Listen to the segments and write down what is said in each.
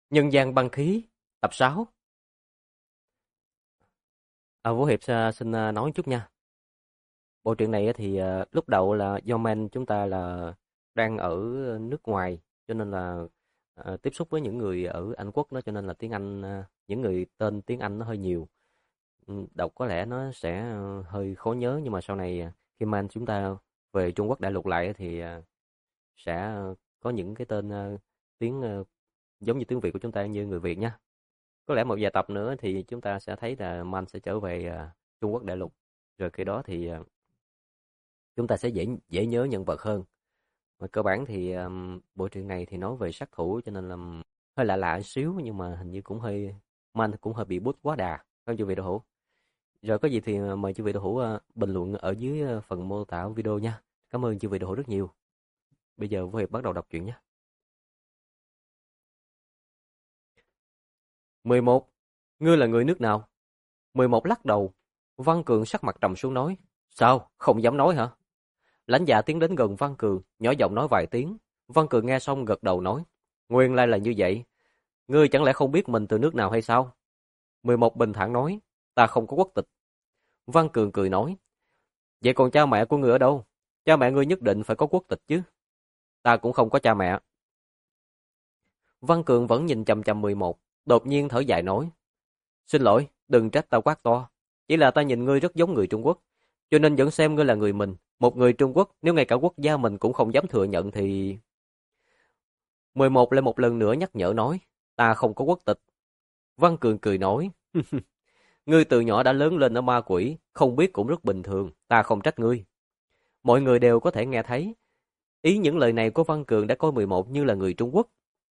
Nhân gian băng khí, tập 6. Vũ Hiệp xin nói chút nha. Bộ truyện này thì lúc đầu là do man chúng ta là đang ở nước ngoài, cho nên là tiếp xúc với những người ở Anh Quốc đó, cho nên là tiếng Anh, những người tên tiếng Anh nó hơi nhiều. Đọc có lẽ nó sẽ hơi khó nhớ, nhưng mà sau này khi man chúng ta về Trung Quốc đại lục lại thì sẽ có những cái tên tiếng giống như tiếng Việt của chúng ta như người Việt nha. Có lẽ một vài tập nữa thì chúng ta sẽ thấy là Man sẽ trở về Trung Quốc đại lục. Rồi khi đó thì chúng ta sẽ dễ dễ nhớ nhân vật hơn. Mà cơ bản thì bộ truyện này thì nói về sát thủ, cho nên là hơi lạ lạ xíu, nhưng mà hình như cũng hơi Man cũng hơi bị bút quá đà. Không chư vị đạo hữu. Rồi có gì thì mời chư vị đạo hữu bình luận ở dưới phần mô tả video nha. Cảm ơn chư vị đạo hữu rất nhiều. Bây giờ Vũ Hiệp bắt đầu đọc truyện nhé. 11. Ngươi là người nước nào? 11 lắc đầu. Văn Cường sắc mặt trầm xuống nói. Sao? Không dám nói hả? Lãnh Dạ tiến đến gần Văn Cường, nhỏ giọng nói vài tiếng. Văn Cường nghe xong gật đầu nói. Nguyên lai là như vậy. Ngươi chẳng lẽ không biết mình từ nước nào hay sao? 11 bình thản nói. Ta không có quốc tịch. Văn Cường cười nói. Vậy còn cha mẹ của ngươi ở đâu? Cha mẹ ngươi nhất định phải có quốc tịch chứ. Ta cũng không có cha mẹ. Văn Cường vẫn nhìn chằm chằm 11, đột nhiên thở dài nói. Xin lỗi, đừng trách ta quát to. Chỉ là ta nhìn ngươi rất giống người Trung Quốc, cho nên vẫn xem ngươi là người mình. Một người Trung Quốc, nếu ngay cả quốc gia mình cũng không dám thừa nhận thì... 11 lại một lần nữa nhắc nhở nói, ta không có quốc tịch. Văn Cường cười nói, ngươi từ nhỏ đã lớn lên ở ma quỷ, không biết cũng rất bình thường, ta không trách ngươi. Mọi người đều có thể nghe thấy. Ý những lời này của Văn Cường đã coi 11 như là người Trung Quốc.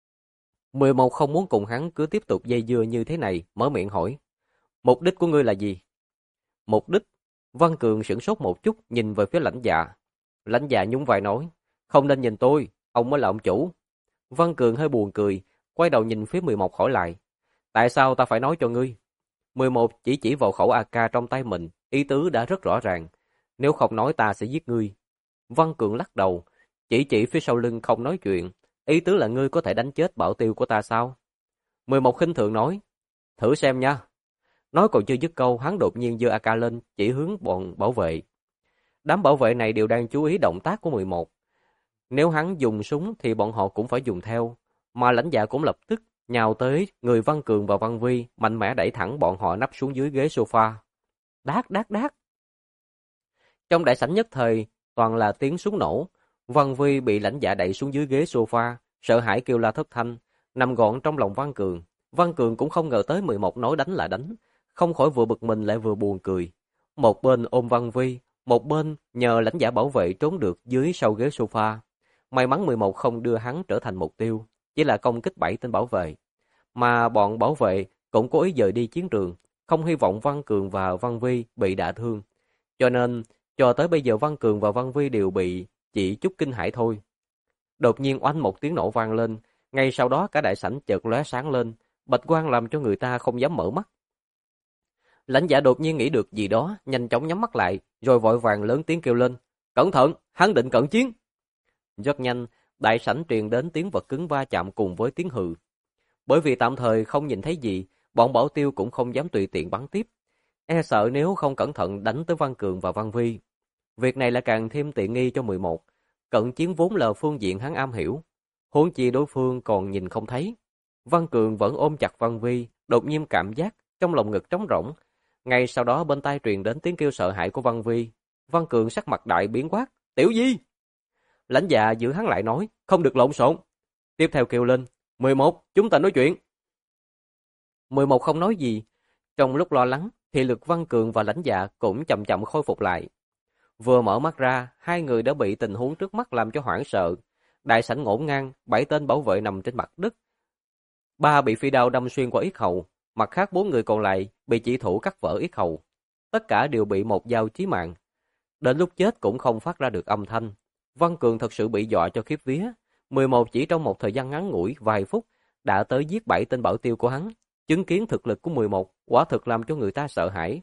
11 không muốn cùng hắn cứ tiếp tục dây dưa như thế này, mở miệng hỏi. Mục đích của ngươi là gì? Mục đích? Văn Cường sửng sốt một chút, nhìn về phía Lãnh Dạ. Lãnh Dạ nhún vai nói, không nên nhìn tôi, ông mới là ông chủ. Văn Cường hơi buồn cười, quay đầu nhìn phía 11 hỏi lại. Tại sao ta phải nói cho ngươi? 11 chỉ vào khẩu AK trong tay mình, ý tứ đã rất rõ ràng. Nếu không nói ta sẽ giết ngươi. Văn Cường lắc đầu, chỉ phía sau lưng không nói chuyện. Ý tứ là ngươi có thể đánh chết bảo tiêu của ta sao? 11 khinh thường nói, thử xem nha. Nói còn chưa dứt câu, hắn đột nhiên giơ AK lên, chỉ hướng bọn bảo vệ. Đám bảo vệ này đều đang chú ý động tác của 11. Nếu hắn dùng súng thì bọn họ cũng phải dùng theo, mà Lãnh Dạ cũng lập tức nhào tới người Văn Cường và Văn Vi, mạnh mẽ đẩy thẳng bọn họ nắp xuống dưới ghế sofa. Đát đát đát. Trong đại sảnh nhất thời toàn là tiếng súng nổ. Văn Vi bị Lãnh Dạ đẩy xuống dưới ghế sofa, sợ hãi kêu la thất thanh, nằm gọn trong lòng Văn Cường. Văn Cường cũng không ngờ tới 11 nói đánh là đánh, không khỏi vừa bực mình lại vừa buồn cười. Một bên ôm Văn Vi, một bên nhờ Lãnh Dạ bảo vệ trốn được dưới sau ghế sofa. May mắn 11 không đưa hắn trở thành mục tiêu, chỉ là công kích 7 tên bảo vệ. Mà bọn bảo vệ cũng cố ý dời đi chiến trường, không hy vọng Văn Cường và Văn Vi bị đả thương. Cho nên, cho tới bây giờ Văn Cường và Văn Vi đều bị chỉ chút kinh hãi thôi. Đột nhiên oanh một tiếng nổ vang lên, ngay sau đó cả đại sảnh chợt lóe sáng lên, bạch quang làm cho người ta không dám mở mắt. Lãnh Dạ đột nhiên nghĩ được gì đó, nhanh chóng nhắm mắt lại, rồi vội vàng lớn tiếng kêu lên, cẩn thận, hắn định cận chiến. Rất nhanh, đại sảnh truyền đến tiếng vật cứng va chạm cùng với tiếng hừ. Bởi vì tạm thời không nhìn thấy gì, bọn bảo tiêu cũng không dám tùy tiện bắn tiếp. E sợ nếu không cẩn thận đánh tới Văn Cường và Văn Vi. Việc này là càng thêm tiện nghi cho 11. Cận chiến vốn là phương diện hắn am hiểu. Huống chi đối phương còn nhìn không thấy. Văn Cường vẫn ôm chặt Văn Vi, đột nhiên cảm giác trong lòng ngực trống rỗng. Ngay sau đó bên tai truyền đến tiếng kêu sợ hãi của Văn Vi. Văn Cường sắc mặt đại biến quát, Tiểu Di! Lãnh Dạ giữ hắn lại nói, không được lộn xộn. Tiếp theo kêu lên, 11, chúng ta nói chuyện. 11 không nói gì. Trong lúc lo lắng, thì lực Văn Cường và Lãnh Dạ cũng chậm chậm khôi phục lại. Vừa mở mắt ra, hai người đã bị tình huống trước mắt làm cho hoảng sợ. Đại sảnh ngổn ngang, 7 tên bảo vệ nằm trên mặt đất. 3 bị phi đao đâm xuyên qua yết hầu, mặt khác 4 người còn lại bị chỉ thủ cắt vỡ yết hầu. Tất cả đều bị một dao chí mạng. Đến lúc chết cũng không phát ra được âm thanh. Văn Cường thật sự bị dọa cho khiếp vía. 11 chỉ trong một thời gian ngắn ngủi vài phút đã tới giết 7 tên bảo tiêu của hắn. Chứng kiến thực lực của 11 quả thực làm cho người ta sợ hãi.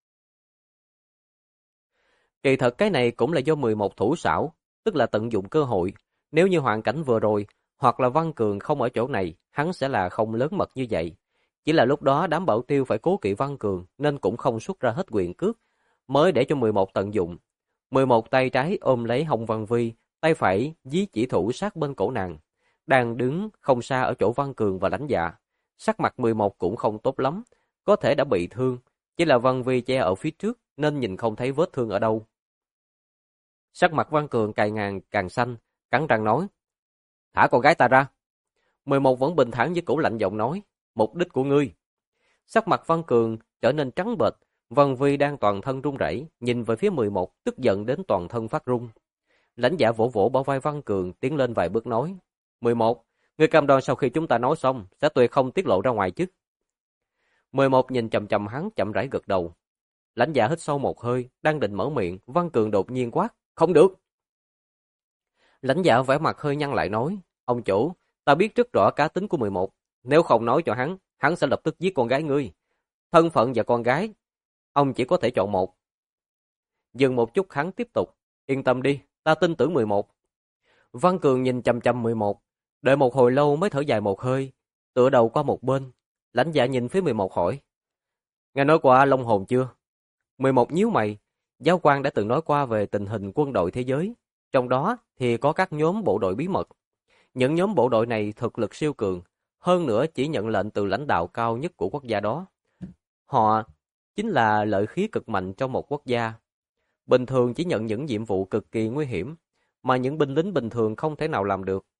Kỳ thật cái này cũng là do 11 thủ xảo, tức là tận dụng cơ hội. Nếu như hoàn cảnh vừa rồi, Hoặc là Văn Cường không ở chỗ này, hắn sẽ là không lớn mật như vậy. Chỉ là lúc đó đám Bảo Tiêu phải cố kỵ Văn Cường nên cũng không xuất ra hết quyền cước, mới để cho 11 tận dụng. 11 tay trái ôm lấy hông Văn Vi, tay phải dí chỉ thủ sát bên cổ nàng. Đang đứng không xa ở chỗ Văn Cường và Lãnh Dạ. Sắc mặt 11 cũng không tốt lắm, có thể đã bị thương, chỉ là Văn Vi che ở phía trước nên nhìn không thấy vết thương ở đâu. Sắc mặt Văn Cường càng xanh, cắn răng nói: "Thả con gái ta ra." 11 vẫn bình thản với cổ lạnh giọng nói: "Mục đích của ngươi." Sắc mặt Văn Cường trở nên trắng bệch, Văn Vi đang toàn thân run rẩy, nhìn về phía 11, tức giận đến toàn thân phát run. Lãnh Dạ vỗ vỗ bả vai Văn Cường, tiến lên vài bước nói: "11, ngươi cam đoan sau khi chúng ta nói xong sẽ tuyệt không tiết lộ ra ngoài chứ?" 11 nhìn chằm chằm hắn, chậm rãi gật đầu. Lãnh Dạ hít sâu một hơi, đang định mở miệng, Văn Cường đột nhiên quát: "Không được!" Lãnh Dạ vẻ mặt hơi nhăn lại nói: "Ông chủ, ta biết rất rõ cá tính của 11, nếu không nói cho hắn sẽ lập tức giết con gái ngươi. Thân phận và con gái, ông chỉ có thể chọn một." Dừng một chút hắn tiếp tục: "Yên tâm đi, ta tin tưởng 11." Văn Cường nhìn chằm chằm 11, đợi một hồi lâu mới thở dài một hơi, tựa đầu qua một bên. Lãnh Dạ nhìn phía 11 hỏi: "Nghe nói qua Long Hồn chưa?" 11 nhíu mày, giáo quan đã từng nói qua về tình hình quân đội thế giới, trong đó thì có các nhóm bộ đội bí mật. Những nhóm bộ đội này thực lực siêu cường, hơn nữa chỉ nhận lệnh từ lãnh đạo cao nhất của quốc gia đó. Họ chính là lợi khí cực mạnh trong một quốc gia. Bình thường chỉ nhận những nhiệm vụ cực kỳ nguy hiểm, mà những binh lính bình thường không thể nào làm được.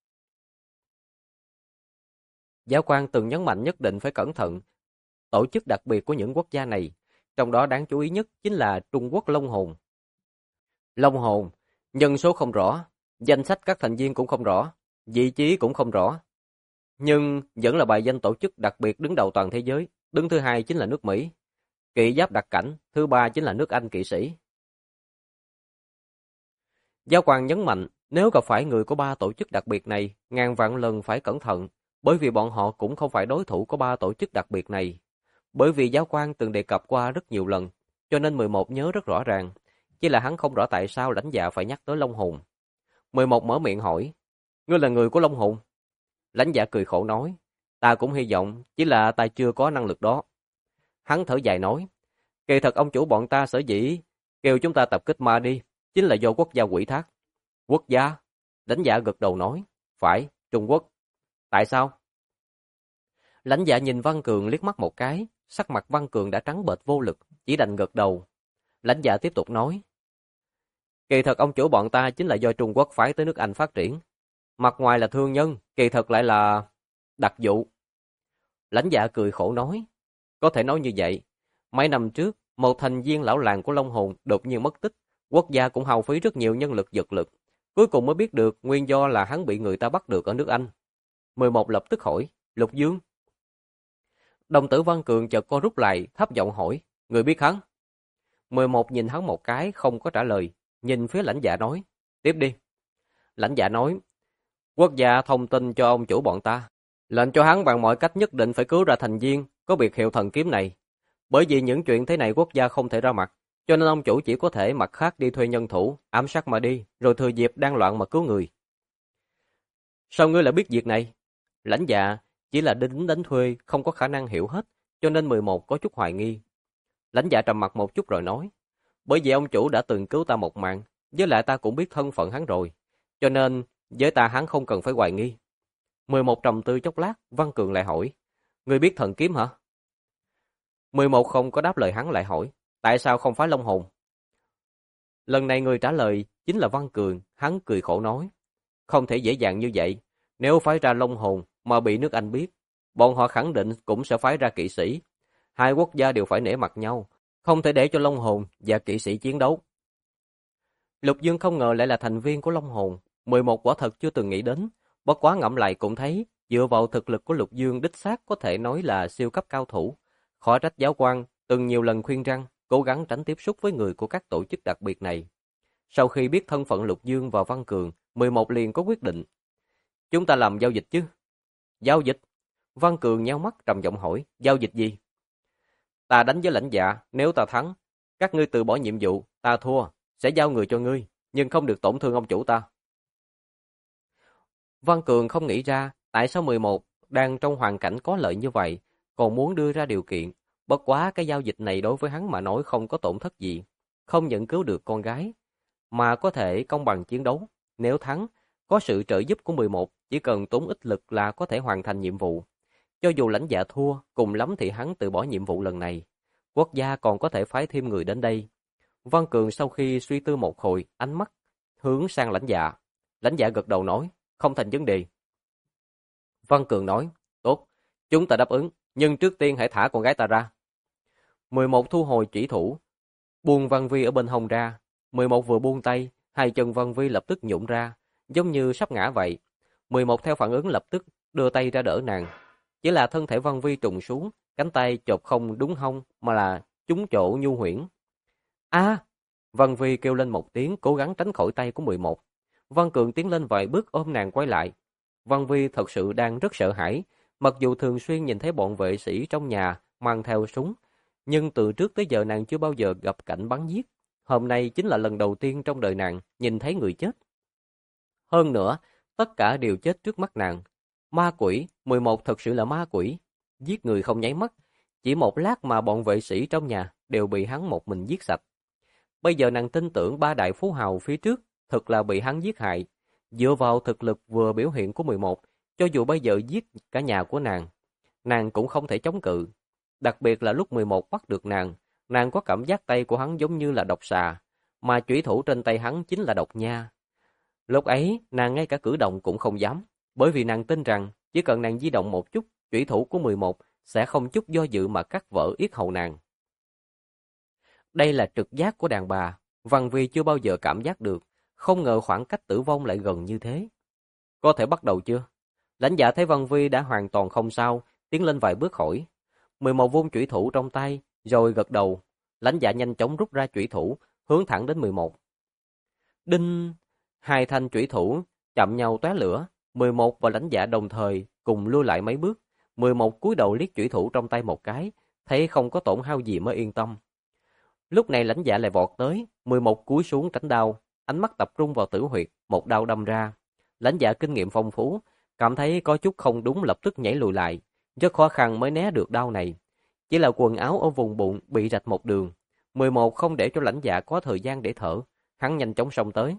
Giáo quan từng nhấn mạnh nhất định phải cẩn thận tổ chức đặc biệt của những quốc gia này, trong đó đáng chú ý nhất chính là Trung Quốc Long Hồn. Long Hồn, nhân số không rõ, danh sách các thành viên cũng không rõ, vị trí cũng không rõ, nhưng vẫn là bài danh tổ chức đặc biệt đứng đầu toàn thế giới, đứng thứ hai chính là nước Mỹ, kỵ giáp đặc cảnh, thứ ba chính là nước Anh kỵ sĩ. Giáo quan nhấn mạnh, nếu gặp phải người của ba tổ chức đặc biệt này, ngàn vạn lần phải cẩn thận, bởi vì bọn họ cũng không phải đối thủ của ba tổ chức đặc biệt này. Bởi vì giáo quan từng đề cập qua rất nhiều lần, cho nên 11 nhớ rất rõ ràng, chỉ là hắn không rõ tại sao Lãnh Dạ phải nhắc tới Long Hồn. 11 mở miệng hỏi: "Ngươi là người của Long Hồn?" Lãnh Dạ cười khổ nói: "Ta cũng hy vọng, chỉ là ta chưa có năng lực đó." Hắn thở dài nói: "Kỳ thật ông chủ bọn ta sở dĩ kêu chúng ta tập kích Ma đi, chính là do quốc gia ủy thác." "Quốc gia?" Lãnh Dạ gật đầu nói: "Phải, Trung Quốc." "Tại sao?" Lãnh Dạ nhìn Văn Cường liếc mắt một cái, sắc mặt Văn Cường đã trắng bệch vô lực, chỉ đành gật đầu. Lãnh Dạ tiếp tục nói: "Kỳ thật ông chủ bọn ta chính là do Trung Quốc phái tới nước Anh phát triển. Mặt ngoài là thương nhân, kỳ thật lại là đặc vụ." Lãnh Dạ cười khổ nói: "Có thể nói như vậy. Mấy năm trước, một thành viên lão làng của Long Hồn đột nhiên mất tích, quốc gia cũng hao phí rất nhiều nhân lực vật lực. Cuối cùng mới biết được nguyên do là hắn bị người ta bắt được ở nước Anh." 11 lập tức hỏi: "Lục Dương?" Đồng tử Văn Cường chợt co rút lại, thấp giọng hỏi: "Người biết hắn?" 11 nhìn hắn một cái, không có trả lời, nhìn phía Lãnh Dạ nói: "Tiếp đi." Lãnh Dạ nói: "Quốc gia thông tin cho ông chủ bọn ta, lệnh cho hắn bằng mọi cách nhất định phải cứu ra thành viên có biệt hiệu thần kiếm này. Bởi vì những chuyện thế này quốc gia không thể ra mặt, cho nên ông chủ chỉ có thể mặt khác đi thuê nhân thủ, ám sát mà đi, rồi thừa dịp đang loạn mà cứu người." "Sao ngươi lại biết việc này?" Lãnh Dạ chỉ là lính đánh thuê, không có khả năng hiểu hết, cho nên 11 có chút hoài nghi. Lãnh Dạ trầm mặt một chút rồi nói: "Bởi vì ông chủ đã từng cứu ta một mạng, với lại ta cũng biết thân phận hắn rồi, cho nên với ta hắn không cần phải hoài nghi." 11 trầm tư chốc lát, Văn Cường lại hỏi: "Ngươi biết thần kiếm hả?" 11 không có đáp lời, hắn lại hỏi: "Tại sao không phái Long Hồn?" Lần này người trả lời chính là Văn Cường, hắn cười khổ nói: "Không thể dễ dàng như vậy, nếu phái ra Long Hồn mà bị nước Anh biết, bọn họ khẳng định cũng sẽ phái ra kỵ sĩ. Hai quốc gia đều phải nể mặt nhau, không thể để cho Long Hồn và kỵ sĩ chiến đấu." Lục Dương không ngờ lại là thành viên của Long Hồn, 11 quả thật chưa từng nghĩ đến, bất quá ngẫm lại cũng thấy, dựa vào thực lực của Lục Dương đích xác có thể nói là siêu cấp cao thủ. Khó trách giáo quan từng nhiều lần khuyên răn, cố gắng tránh tiếp xúc với người của các tổ chức đặc biệt này. Sau khi biết thân phận Lục Dương và Văn Cường, 11 liền có quyết định: "Chúng ta làm giao dịch chứ?" "Giao dịch?" Văn Cường nheo mắt trầm giọng hỏi: "Giao dịch gì?" "Ta đánh với Lãnh Dạ, nếu ta thắng, các ngươi từ bỏ nhiệm vụ, ta thua, sẽ giao người cho ngươi, nhưng không được tổn thương ông chủ ta." Văn Cường không nghĩ ra tại sao 11 đang trong hoàn cảnh có lợi như vậy, còn muốn đưa ra điều kiện. Bất quá cái giao dịch này đối với hắn mà nói không có tổn thất gì. Không những cứu được con gái, mà có thể công bằng chiến đấu. Nếu thắng, có sự trợ giúp của 11, chỉ cần tốn ít lực là có thể hoàn thành nhiệm vụ. Cho dù lãnh dạ thua, cùng lắm thì hắn từ bỏ nhiệm vụ lần này. Quốc gia còn có thể phái thêm người đến đây. Văn Cường sau khi suy tư một hồi, ánh mắt hướng sang lãnh dạ. Lãnh dạ gật đầu nói, không thành vấn đề. Văn Cường nói, tốt, chúng ta đáp ứng, nhưng trước tiên hãy thả con gái ta ra. 11 thu hồi chỉ thủ, buông Văn Vi ở bên hông ra. 11 vừa buông tay, hai chân Văn Vi lập tức nhũn ra, giống như sắp ngã vậy. 11 theo phản ứng lập tức đưa tay ra đỡ nàng. Chỉ là thân thể Văn Vi trùng xuống, cánh tay chộp không đúng hông mà là trúng chỗ nhu huyễn. A! Văn Vi kêu lên một tiếng, cố gắng tránh khỏi tay của 11. Văn Cường tiến lên vài bước ôm nàng quay lại. Văn Vi thật sự đang rất sợ hãi, mặc dù thường xuyên nhìn thấy bọn vệ sĩ trong nhà mang theo súng, nhưng từ trước tới giờ nàng chưa bao giờ gặp cảnh bắn giết. Hôm nay chính là lần đầu tiên trong đời nàng nhìn thấy người chết. Hơn nữa, tất cả đều chết trước mắt nàng. Ma quỷ, 11 thật sự là ma quỷ. Giết người không nháy mắt, chỉ một lát mà bọn vệ sĩ trong nhà đều bị hắn một mình giết sạch. Bây giờ nàng tin tưởng ba đại phú hào phía trước thật là bị hắn giết hại. Dựa vào thực lực vừa biểu hiện của 11, cho dù bây giờ giết cả nhà của nàng cũng không thể chống cự. Đặc biệt là lúc 11 bắt được nàng có cảm giác tay của hắn giống như là độc xà, mà chủy thủ trên tay hắn chính là độc nha. Lúc ấy, nàng ngay cả cử động cũng không dám, bởi vì nàng tin rằng chỉ cần nàng di động một chút, chủy thủ của 11 sẽ không chút do dự mà cắt vỡ yết hầu nàng. Đây là trực giác của đàn bà, Văn Vi chưa bao giờ cảm giác được, không ngờ khoảng cách tử vong lại gần như thế. Có thể bắt đầu chưa? Lãnh dạ thấy Văn Vi đã hoàn toàn không sao, tiến lên vài bước khỏi. 11 vung chủy thủ trong tay, rồi gật đầu. Lãnh dạ nhanh chóng rút ra chủy thủ, hướng thẳng đến 11. Đinh! Hai thanh chủy thủ chạm nhau tóe lửa. 11 và lãnh dạ đồng thời cùng lui lại mấy bước. 11 cúi đầu liếc chủy thủ trong tay một cái, thấy không có tổn hao gì mới yên tâm. Lúc này lãnh dạ lại vọt tới, 11 cúi xuống tránh đao, ánh mắt tập trung vào tử huyệt, một đao đâm ra. Lãnh dạ kinh nghiệm phong phú, cảm thấy có chút không đúng lập tức nhảy lùi lại, rất khó khăn mới né được đao này. Chỉ là quần áo ở vùng bụng bị rạch một đường. 11 không để cho lãnh dạ có thời gian để thở, hắn nhanh chóng xông tới.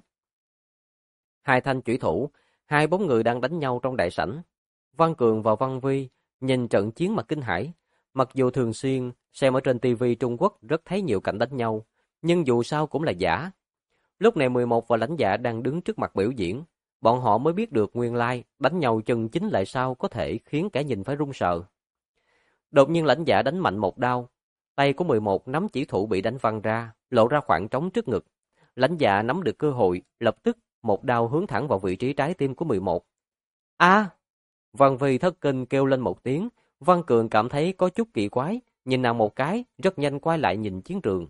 Hai thanh chủy thủ, hai bóng người đang đánh nhau trong đại sảnh. Văn Cường và Văn Vi nhìn trận chiến mà kinh hãi. Mặc dù thường xuyên xem ở trên tivi Trung Quốc rất thấy nhiều cảnh đánh nhau, nhưng dù sao cũng là giả. Lúc này 11 và lãnh dạ đang đứng trước mặt biểu diễn, bọn họ mới biết được nguyên lai đánh nhau chân chính lại sao có thể khiến kẻ nhìn phải run sợ. Đột nhiên lãnh dạ đánh mạnh một đao, tay của 11 nắm chỉ thủ bị đánh văng ra, lộ ra khoảng trống trước ngực. Lãnh dạ nắm được cơ hội, lập tức một đao hướng thẳng vào vị trí trái tim của 11. A! Văn Vi thất kinh kêu lên một tiếng, Văn Cường cảm thấy có chút kỳ quái, nhìn nàng một cái, rất nhanh quay lại nhìn chiến trường.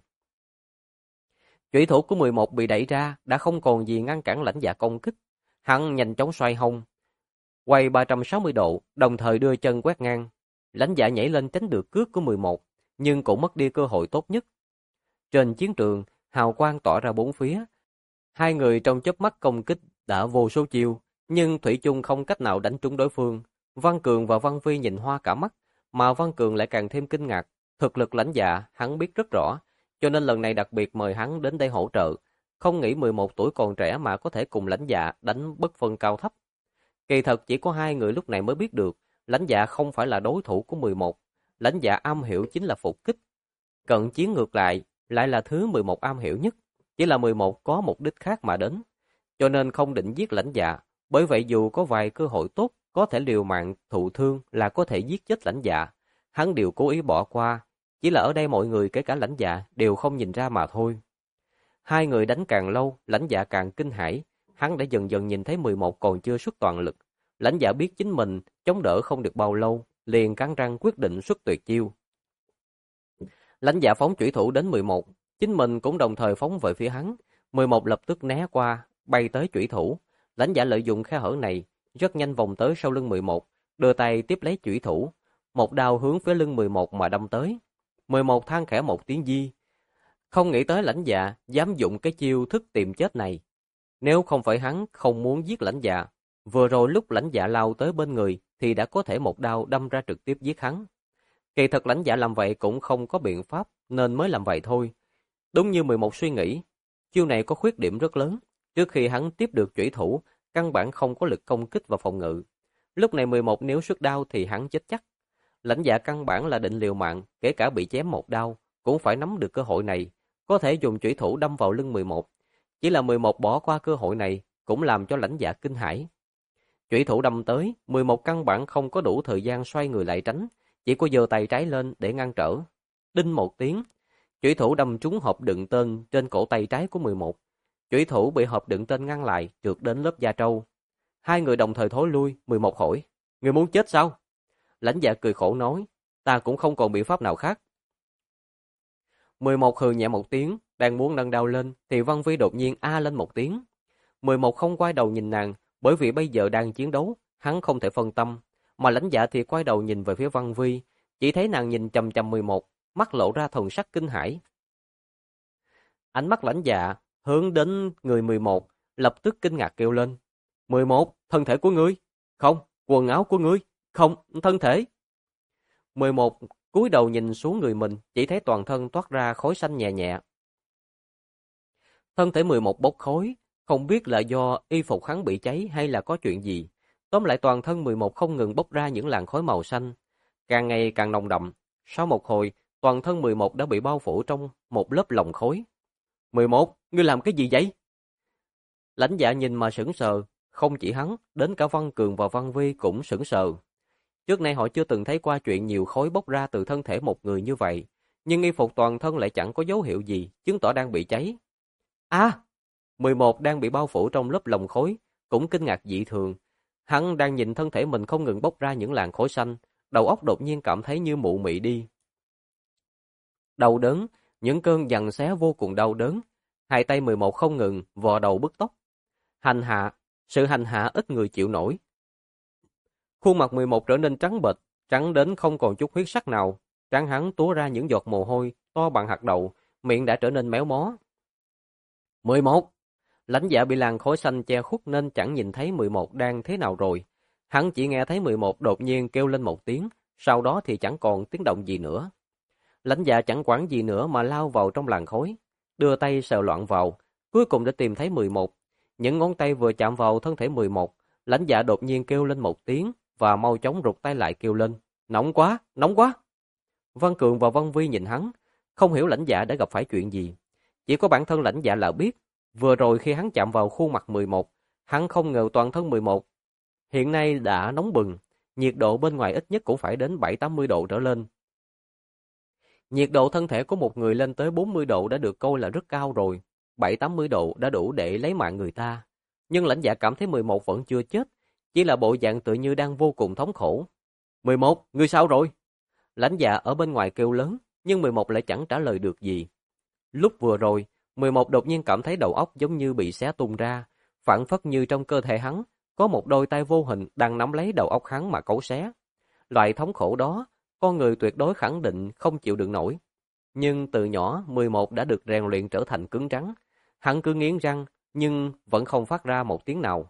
Chủy thủ của 11 bị đẩy ra, đã không còn gì ngăn cản lãnh dạ công kích. Hắn nhanh chóng xoay hông, quay 360 độ, đồng thời đưa chân quét ngang. Lãnh dạ nhảy lên tránh được cước của 11, nhưng cũng mất đi cơ hội tốt nhất. Trên chiến trường, hào quang tỏa ra bốn phía. Hai người trong chớp mắt công kích đã vô số chiêu, nhưng thủy chung không cách nào đánh trúng đối phương. Văn Cường và Văn Vi nhìn hoa cả mắt, mà Văn Cường lại càng thêm kinh ngạc. Thực lực lãnh dạ, hắn biết rất rõ, cho nên lần này đặc biệt mời hắn đến đây hỗ trợ. Không nghĩ 11 tuổi còn trẻ mà có thể cùng lãnh dạ đánh bất phân cao thấp. Kỳ thật chỉ có hai người lúc này mới biết được, lãnh dạ không phải là đối thủ của 11. Lãnh dạ am hiểu chính là phục kích. Cận chiến ngược lại là thứ 11 am hiểu nhất. Chỉ là 11 có mục đích khác mà đến, cho nên không định giết lãnh dạ. Bởi vậy dù có vài cơ hội tốt, có thể liều mạng thụ thương là có thể giết chết lãnh dạ, hắn đều cố ý bỏ qua. Chỉ là ở đây mọi người kể cả lãnh dạ đều không nhìn ra mà thôi. Hai người đánh càng lâu, lãnh dạ càng kinh hãi. Hắn đã dần dần nhìn thấy 11 còn chưa xuất toàn lực. Lãnh dạ biết chính mình chống đỡ không được bao lâu, liền cắn răng quyết định xuất tuyệt chiêu. Lãnh dạ phóng chủy thủ đến 11, chính mình cũng đồng thời phóng về phía hắn. 11 lập tức né qua, bay tới chủy thủ. Lãnh dạ lợi dụng khe hở này, rất nhanh vòng tới sau lưng 11, đưa tay tiếp lấy chủy thủ, một đao hướng phía lưng 11 mà đâm tới. 11 than khẽ một tiếng di. Không nghĩ tới lãnh dạ dám dụng cái chiêu thức tìm chết này. Nếu không phải hắn không muốn giết lãnh dạ, Vừa rồi lúc Lãnh Dạ lao tới bên người thì đã có thể một đao đâm ra trực tiếp giết hắn. Kỳ thật Lãnh Dạ làm vậy cũng không có biện pháp nên mới làm vậy thôi. Đúng như 11 suy nghĩ, chiêu này có khuyết điểm rất lớn. Trước khi hắn tiếp được chủy thủ, căn bản không có lực công kích và phòng ngự. Lúc này 11 nếu xuất đao thì hắn chết chắc. Lãnh Dạ căn bản là định liều mạng, kể cả bị chém một đao, cũng phải nắm được cơ hội này, có thể dùng chủy thủ đâm vào lưng 11. Chỉ là 11 bỏ qua cơ hội này, cũng làm cho Lãnh Dạ kinh hãi. Chủy thủ đâm tới, 11 căn bản không có đủ thời gian xoay người lại tránh, chỉ có giơ tay trái lên để ngăn trở. Đinh một tiếng, chủy thủ đâm trúng hộp đựng tên trên cổ tay trái của 11. Chủy thủ bị hộp đựng tên ngăn lại, trượt đến lớp da trâu. Hai người đồng thời thối lui, 11 hỏi: "Người muốn chết sao?" Lãnh Dạ cười khổ nói: "Ta cũng không còn biện pháp nào khác." 11 hừ nhẹ một tiếng, đang muốn nâng đao lên thì Văn Vi đột nhiên a lên một tiếng. 11 không quay đầu nhìn nàng, bởi vì bây giờ đang chiến đấu, hắn không thể phân tâm, mà Lãnh Dạ thì quay đầu nhìn về phía Văn Vi, chỉ thấy nàng nhìn chằm chằm 11, mắt lộ ra thần sắc kinh hãi. Ánh mắt Lãnh Dạ hướng đến người 11, lập tức kinh ngạc kêu lên: "11, thân thể của ngươi? Không, quần áo của ngươi? Không, thân thể." 11 cúi đầu nhìn xuống người mình, chỉ thấy toàn thân toát ra khói xanh nhẹ nhẹ. Thân thể 11 bốc khói, không biết là do y phục hắn bị cháy hay là có chuyện gì. Tóm lại toàn thân 11 không ngừng bốc ra những làn khói màu xanh, càng ngày càng nồng đậm. Sau một hồi, toàn thân 11 đã bị bao phủ trong một lớp lồng khói. 11, ngươi làm cái gì vậy? Lãnh Dạ nhìn mà sững sờ, không chỉ hắn, đến cả Văn Cường và Văn Vi cũng sững sờ. Trước nay họ chưa từng thấy qua chuyện nhiều khói bốc ra từ thân thể một người như vậy, nhưng y phục toàn thân lại chẳng có dấu hiệu gì, chứng tỏ đang bị cháy. A! 11 đang bị bao phủ trong lớp lồng khói, cũng kinh ngạc dị thường. Hắn đang nhìn thân thể mình không ngừng bốc ra những làn khói xanh, đầu óc đột nhiên cảm thấy như mụ mị đi. Đau đớn, những cơn giằng xé vô cùng đau đớn. Hai tay 11 không ngừng vò đầu bứt tóc. Sự hành hạ ít người chịu nổi. Khuôn mặt 11 trở nên trắng bệch, trắng đến không còn chút huyết sắc nào. Trán hắn túa ra những giọt mồ hôi to bằng hạt đậu, miệng đã trở nên méo mó. 11. Lãnh Dạ bị làn khói xanh che khuất nên chẳng nhìn thấy 11 đang thế nào rồi. Hắn chỉ nghe thấy 11 đột nhiên kêu lên một tiếng, sau đó thì chẳng còn tiếng động gì nữa. Lãnh Dạ chẳng quản gì nữa mà lao vào trong làn khói, đưa tay sờ loạn vào, cuối cùng đã tìm thấy 11. Những ngón tay vừa chạm vào thân thể 11, Lãnh Dạ đột nhiên kêu lên một tiếng và mau chóng rụt tay lại kêu lên: "Nóng quá, nóng quá!" Văn Cường và Văn Vi nhìn hắn, không hiểu Lãnh Dạ đã gặp phải chuyện gì. Chỉ có bản thân Lãnh Dạ là biết, vừa rồi khi hắn chạm vào khuôn mặt 11, hắn không ngờ toàn thân 11 hiện nay đã nóng bừng, nhiệt độ bên ngoài ít nhất cũng phải đến 7-80 độ trở lên. Nhiệt độ thân thể của một người lên tới 40 độ đã được coi là rất cao rồi, 7-80 độ đã đủ để lấy mạng người ta. Nhưng Lãnh Dạ cảm thấy 11 vẫn chưa chết, chỉ là bộ dạng tự như đang vô cùng thống khổ. 11, ngươi sao rồi? Lãnh Dạ ở bên ngoài kêu lớn, nhưng 11 lại chẳng trả lời được gì. Lúc vừa rồi, 11 đột nhiên cảm thấy đầu óc giống như bị xé tung ra, phảng phất như trong cơ thể hắn có một đôi tay vô hình đang nắm lấy đầu óc hắn mà cấu xé. Loại thống khổ đó, con người tuyệt đối khẳng định không chịu đựng nổi. Nhưng từ nhỏ, 11 đã được rèn luyện trở thành cứng rắn. Hắn cứ nghiến răng, nhưng vẫn không phát ra một tiếng nào.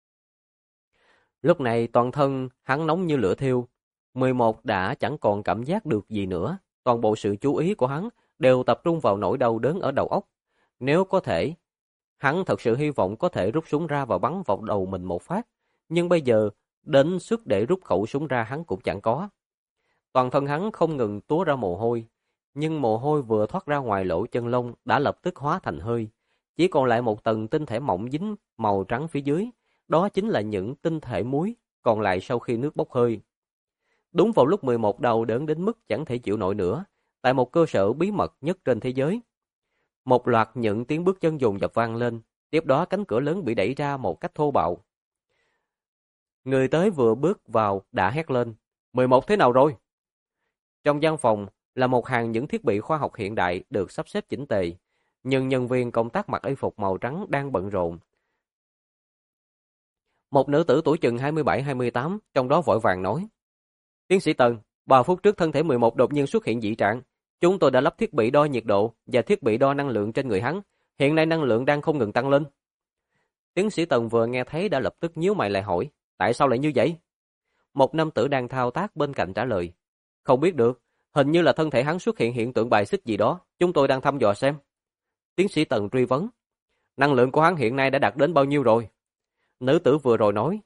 Lúc này toàn thân hắn nóng như lửa thiêu. 11 đã chẳng còn cảm giác được gì nữa. Toàn bộ sự chú ý của hắn đều tập trung vào nỗi đau đớn ở đầu óc. Nếu có thể, hắn thật sự hy vọng có thể rút súng ra và bắn vào đầu mình một phát. Nhưng bây giờ, đến sức để rút khẩu súng ra hắn cũng chẳng có. Toàn thân hắn không ngừng túa ra mồ hôi. Nhưng mồ hôi vừa thoát ra ngoài lỗ chân lông đã lập tức hóa thành hơi. Chỉ còn lại một tầng tinh thể mỏng dính màu trắng phía dưới. Đó chính là những tinh thể muối còn lại sau khi nước bốc hơi. Đúng vào lúc 11 đau đớn đến mức chẳng thể chịu nổi nữa, tại một cơ sở bí mật nhất trên thế giới. Một loạt những tiếng bước chân dồn dập vang lên, tiếp đó cánh cửa lớn bị đẩy ra một cách thô bạo. Người tới vừa bước vào đã hét lên: 11 thế nào rồi? Trong gian phòng là một hàng những thiết bị khoa học hiện đại được sắp xếp chỉnh tề, nhưng nhân viên công tác mặc y phục màu trắng đang bận rộn. Một nữ tử tuổi chừng 27-28 trong đó vội vàng nói: "Tiến sĩ Tần, 3 phút trước thân thể 11 đột nhiên xuất hiện dị trạng. Chúng tôi đã lắp thiết bị đo nhiệt độ và thiết bị đo năng lượng trên người hắn. Hiện nay năng lượng đang không ngừng tăng lên." Tiến sĩ Tần vừa nghe thấy đã lập tức nhíu mày lại hỏi, tại sao lại như vậy? Một nam tử đang thao tác bên cạnh trả lời, không biết được, hình như là thân thể hắn xuất hiện hiện tượng bài xích gì đó, chúng tôi đang thăm dò xem. Tiến sĩ Tần truy vấn, năng lượng của hắn hiện nay đã đạt đến bao nhiêu rồi? Nữ tử vừa rồi nói,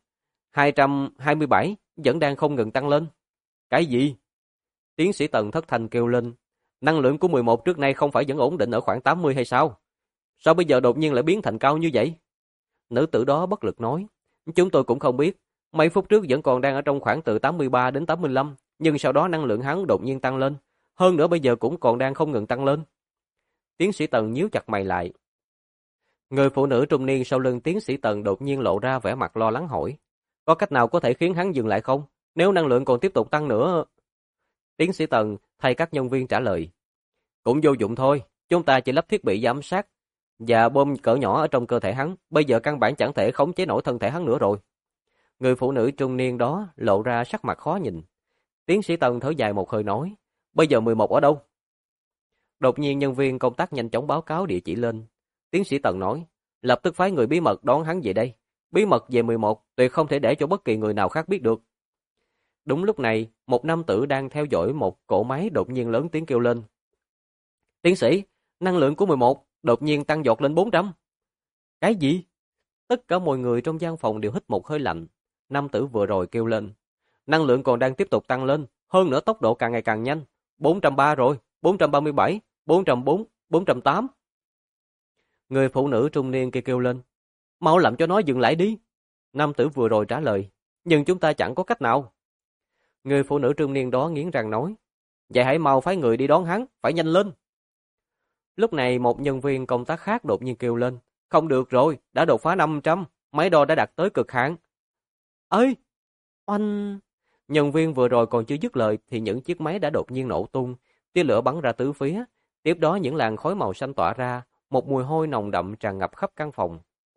227, vẫn đang không ngừng tăng lên. Cái gì? Tiến sĩ Tần thất thanh kêu lên, năng lượng của 11 trước nay không phải vẫn ổn định ở khoảng 80 hay sao? Sao bây giờ đột nhiên lại biến thành cao như vậy? Nữ tử đó bất lực nói, chúng tôi cũng không biết, mấy phút trước vẫn còn đang ở trong khoảng từ 83 đến 85, nhưng sau đó năng lượng hắn đột nhiên tăng lên, hơn nữa bây giờ cũng còn đang không ngừng tăng lên. Tiến sĩ Tần nhíu chặt mày lại. Người phụ nữ trung niên sau lưng tiến sĩ Tần đột nhiên lộ ra vẻ mặt lo lắng hỏi, có cách nào có thể khiến hắn dừng lại không? Nếu năng lượng còn tiếp tục tăng nữa... Tiến sĩ Tần thay các nhân viên trả lời, cũng vô dụng thôi, chúng ta chỉ lắp thiết bị giám sát và bơm cỡ nhỏ ở trong cơ thể hắn, bây giờ căn bản chẳng thể khống chế nổi thân thể hắn nữa rồi. Người phụ nữ trung niên đó lộ ra sắc mặt khó nhìn. Tiến sĩ Tần thở dài một hơi nói, bây giờ 11 ở đâu? Đột nhiên nhân viên công tác nhanh chóng báo cáo địa chỉ lên. Tiến sĩ Tần nói, lập tức phái người bí mật đón hắn về đây. Bí mật về 11, tuyệt không thể để cho bất kỳ người nào khác biết được. Đúng lúc này, một nam tử đang theo dõi một cỗ máy đột nhiên lớn tiếng kêu lên. Tiến sĩ, năng lượng của 11 đột nhiên tăng giọt lên 400. Cái gì? Tất cả mọi người trong gian phòng đều hít một hơi lạnh. Nam tử vừa rồi kêu lên. Năng lượng còn đang tiếp tục tăng lên, hơn nữa tốc độ càng ngày càng nhanh. 430 rồi, 437, 404, 408. Người phụ nữ trung niên kia kêu lên. Mau làm cho nó dừng lại đi. Nam tử vừa rồi trả lời. Nhưng chúng ta chẳng có cách nào. Người phụ nữ trung niên đó nghiến răng nói. Vậy hãy mau phái người đi đón hắn, phải nhanh lên. Lúc này một nhân viên công tác khác đột nhiên kêu lên. Không được rồi, đã đột phá 500, máy đo đã đạt tới cực hạn. Ơi! Oanh! Nhân viên vừa rồi còn chưa dứt lời thì những chiếc máy đã đột nhiên nổ tung, tia lửa bắn ra tứ phía. Tiếp đó những làn khói màu xanh tỏa ra, một mùi hôi nồng đậm tràn ngập khắp căn phòng.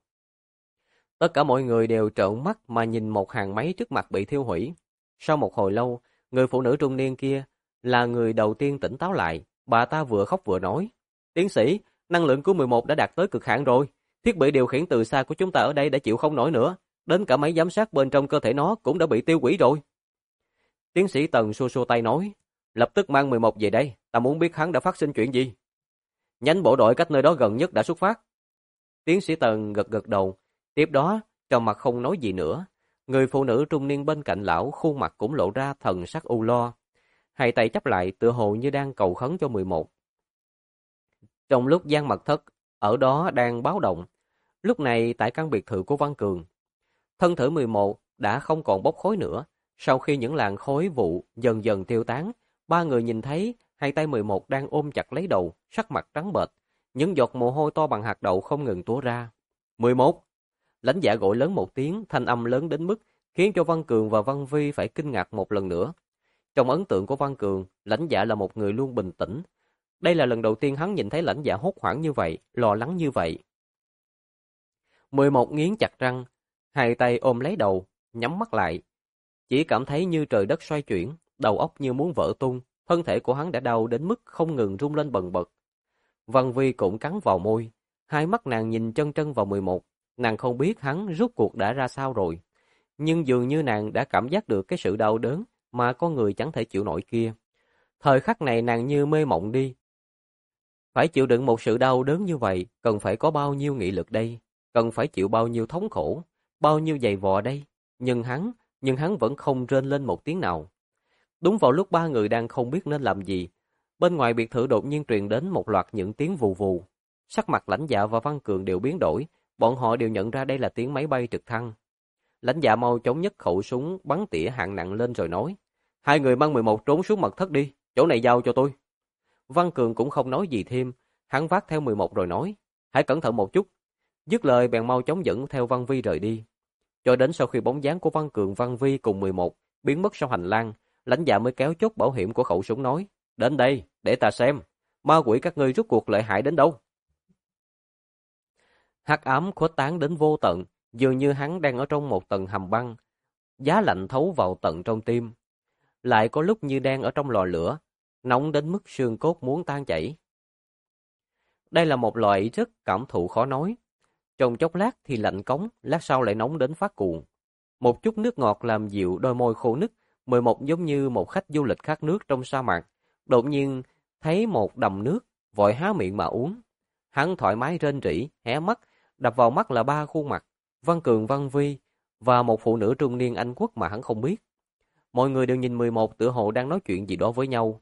Tất cả mọi người đều trợn mắt mà nhìn một hàng máy trước mặt bị thiêu hủy. Sau một hồi lâu, người phụ nữ trung niên kia là người đầu tiên tỉnh táo lại. Bà ta vừa khóc vừa nói. Tiến sĩ, năng lượng của 11 đã đạt tới cực hạn rồi. Thiết bị điều khiển từ xa của chúng ta ở đây đã chịu không nổi nữa. Đến cả máy giám sát bên trong cơ thể nó cũng đã bị tiêu hủy rồi. Tiến sĩ Tần xua xua tay nói. Lập tức mang 11 về đây. Ta muốn biết hắn đã phát sinh chuyện gì. Nhánh bộ đội cách nơi đó gần nhất đã xuất phát. Tiến sĩ Tần gật gật đầu. Tiếp đó, trong mặt không nói gì nữa. Người phụ nữ trung niên bên cạnh lão khuôn mặt cũng lộ ra thần sắc u lo. Hai tay chắp lại tựa hồ như đang cầu khấn cho 11. Trong lúc gian mật thất ở đó đang báo động, lúc này tại căn biệt thự của Văn Cường, thân thể 11 đã không còn bốc khói nữa. Sau khi những làn khói vụ dần dần tiêu tán, ba người nhìn thấy hai tay 11 đang ôm chặt lấy đầu, sắc mặt trắng bệch, những giọt mồ hôi to bằng hạt đậu không ngừng túa ra. 11! Lãnh dạ gọi lớn một tiếng, thanh âm lớn đến mức khiến cho Văn Cường và Văn Vi phải kinh ngạc một lần nữa. Trong ấn tượng của Văn Cường, lãnh dạ là một người luôn bình tĩnh. Đây là lần đầu tiên hắn nhìn thấy lãnh dạ hốt hoảng như vậy, lo lắng như vậy. 11 nghiến chặt răng, hai tay ôm lấy đầu, nhắm mắt lại. Chỉ cảm thấy như trời đất xoay chuyển, đầu óc như muốn vỡ tung, thân thể của hắn đã đau đến mức không ngừng rung lên bần bật. Văn Vi cũng cắn vào môi, hai mắt nàng nhìn chân chân vào 11, nàng không biết hắn rốt cuộc đã ra sao rồi. Nhưng dường như nàng đã cảm giác được cái sự đau đớn mà con người chẳng thể chịu nổi kia. Thời khắc này nàng như mê mộng đi. Phải chịu đựng một sự đau đớn như vậy, cần phải có bao nhiêu nghị lực đây, cần phải chịu bao nhiêu thống khổ, bao nhiêu dày vò đây. Nhưng hắn vẫn không rên lên một tiếng nào. Đúng vào lúc ba người đang không biết nên làm gì, bên ngoài biệt thự đột nhiên truyền đến một loạt những tiếng vù vù. Sắc mặt lãnh dạ và Văn Cường đều biến đổi, bọn họ đều nhận ra đây là tiếng máy bay trực thăng. Lãnh dạ mau chóng nhấc khẩu súng bắn tỉa hạng nặng lên rồi nói, hai người mang 11 trốn xuống mật thất đi, chỗ này giao cho tôi. Văn Cường cũng không nói gì thêm, hắn vác theo 11 rồi nói, hãy cẩn thận một chút. Dứt lời bèn mau chóng dẫn theo Văn Vi rời đi. Cho đến sau khi bóng dáng của Văn Cường, Văn Vi cùng 11 biến mất sau hành lang, lãnh dạ mới kéo chốt bảo hiểm của khẩu súng nói, đến đây, để ta xem, ma quỷ các ngươi rốt cuộc lợi hại đến đâu. Hắc ám khuếch tán đến vô tận, dường như hắn đang ở trong một tầng hầm băng, giá lạnh thấu vào tận trong tim. Lại có lúc như đang ở trong lò lửa, nóng đến mức xương cốt muốn tan chảy. Đây là một loại rất cảm thụ khó nói. Trong chốc lát thì lạnh cống, lát sau lại nóng đến phát cuồng. Một chút nước ngọt làm dịu đôi môi khô nứt, 11 giống như một khách du lịch khát nước trong sa mạc. Đột nhiên thấy một đầm nước, vội há miệng mà uống. Hắn thoải mái rên rỉ, hé mắt, đập vào mắt là ba khuôn mặt, Văn Cường, Văn Vi và một phụ nữ trung niên Anh Quốc mà hắn không biết. Mọi người đều nhìn 11 tựa hồ đang nói chuyện gì đó với nhau.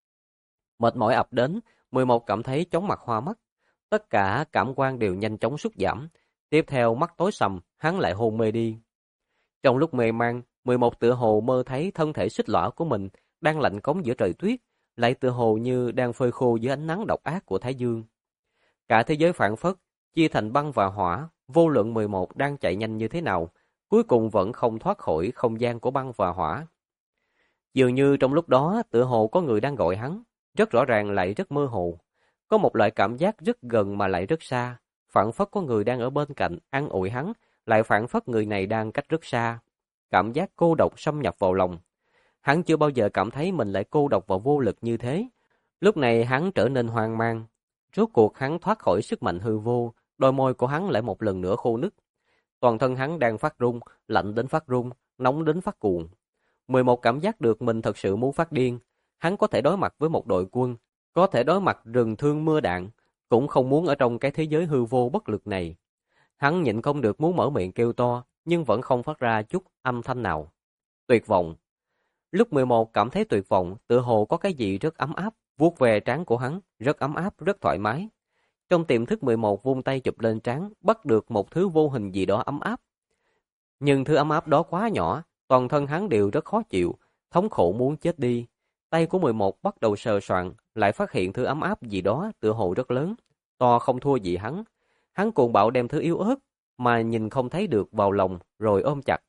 Mệt mỏi ập đến, 11 cảm thấy chóng mặt hoa mắt. Tất cả cảm quan đều nhanh chóng sút giảm. Tiếp theo mắt tối sầm, hắn lại hôn mê đi. Trong lúc mê man, 11 tựa hồ mơ thấy thân thể xích lõa của mình đang lạnh cống giữa trời tuyết, lại tựa hồ như đang phơi khô dưới ánh nắng độc ác của Thái Dương. Cả thế giới phảng phất, chia thành băng và hỏa, vô luận 11 đang chạy nhanh như thế nào, cuối cùng vẫn không thoát khỏi không gian của băng và hỏa. Dường như trong lúc đó tựa hồ có người đang gọi hắn, rất rõ ràng lại rất mơ hồ. Có một loại cảm giác rất gần mà lại rất xa, phảng phất có người đang ở bên cạnh an ủi hắn, lại phảng phất người này đang cách rất xa. Cảm giác cô độc xâm nhập vào lòng. Hắn chưa bao giờ cảm thấy mình lại cô độc và vô lực như thế. Lúc này hắn trở nên hoang mang. Rốt cuộc hắn thoát khỏi sức mạnh hư vô, đôi môi của hắn lại một lần nữa khô nứt. Toàn thân hắn đang phát run, lạnh đến phát run, nóng đến phát cuồng. 11 cảm giác được mình thật sự muốn phát điên. Hắn có thể đối mặt với một đội quân, có thể đối mặt rừng thương mưa đạn, cũng không muốn ở trong cái thế giới hư vô bất lực này. Hắn nhịn không được muốn mở miệng kêu to, nhưng vẫn không phát ra chút âm thanh nào. Tuyệt vọng. Lúc 11 cảm thấy tuyệt vọng, tựa hồ có cái gì rất ấm áp, vuốt về trán của hắn, rất ấm áp, rất thoải mái. Trong tiềm thức 11 vung tay chụp lên trán, bắt được một thứ vô hình gì đó ấm áp. Nhưng thứ ấm áp đó quá nhỏ, toàn thân hắn đều rất khó chịu, thống khổ muốn chết đi. Tay của 11 bắt đầu sờ soạng, lại phát hiện thứ ấm áp gì đó tựa hồ rất lớn, to không thua gì hắn. Hắn cuồng bạo đem thứ yếu ớt mà nhìn không thấy được vào lòng rồi ôm chặt.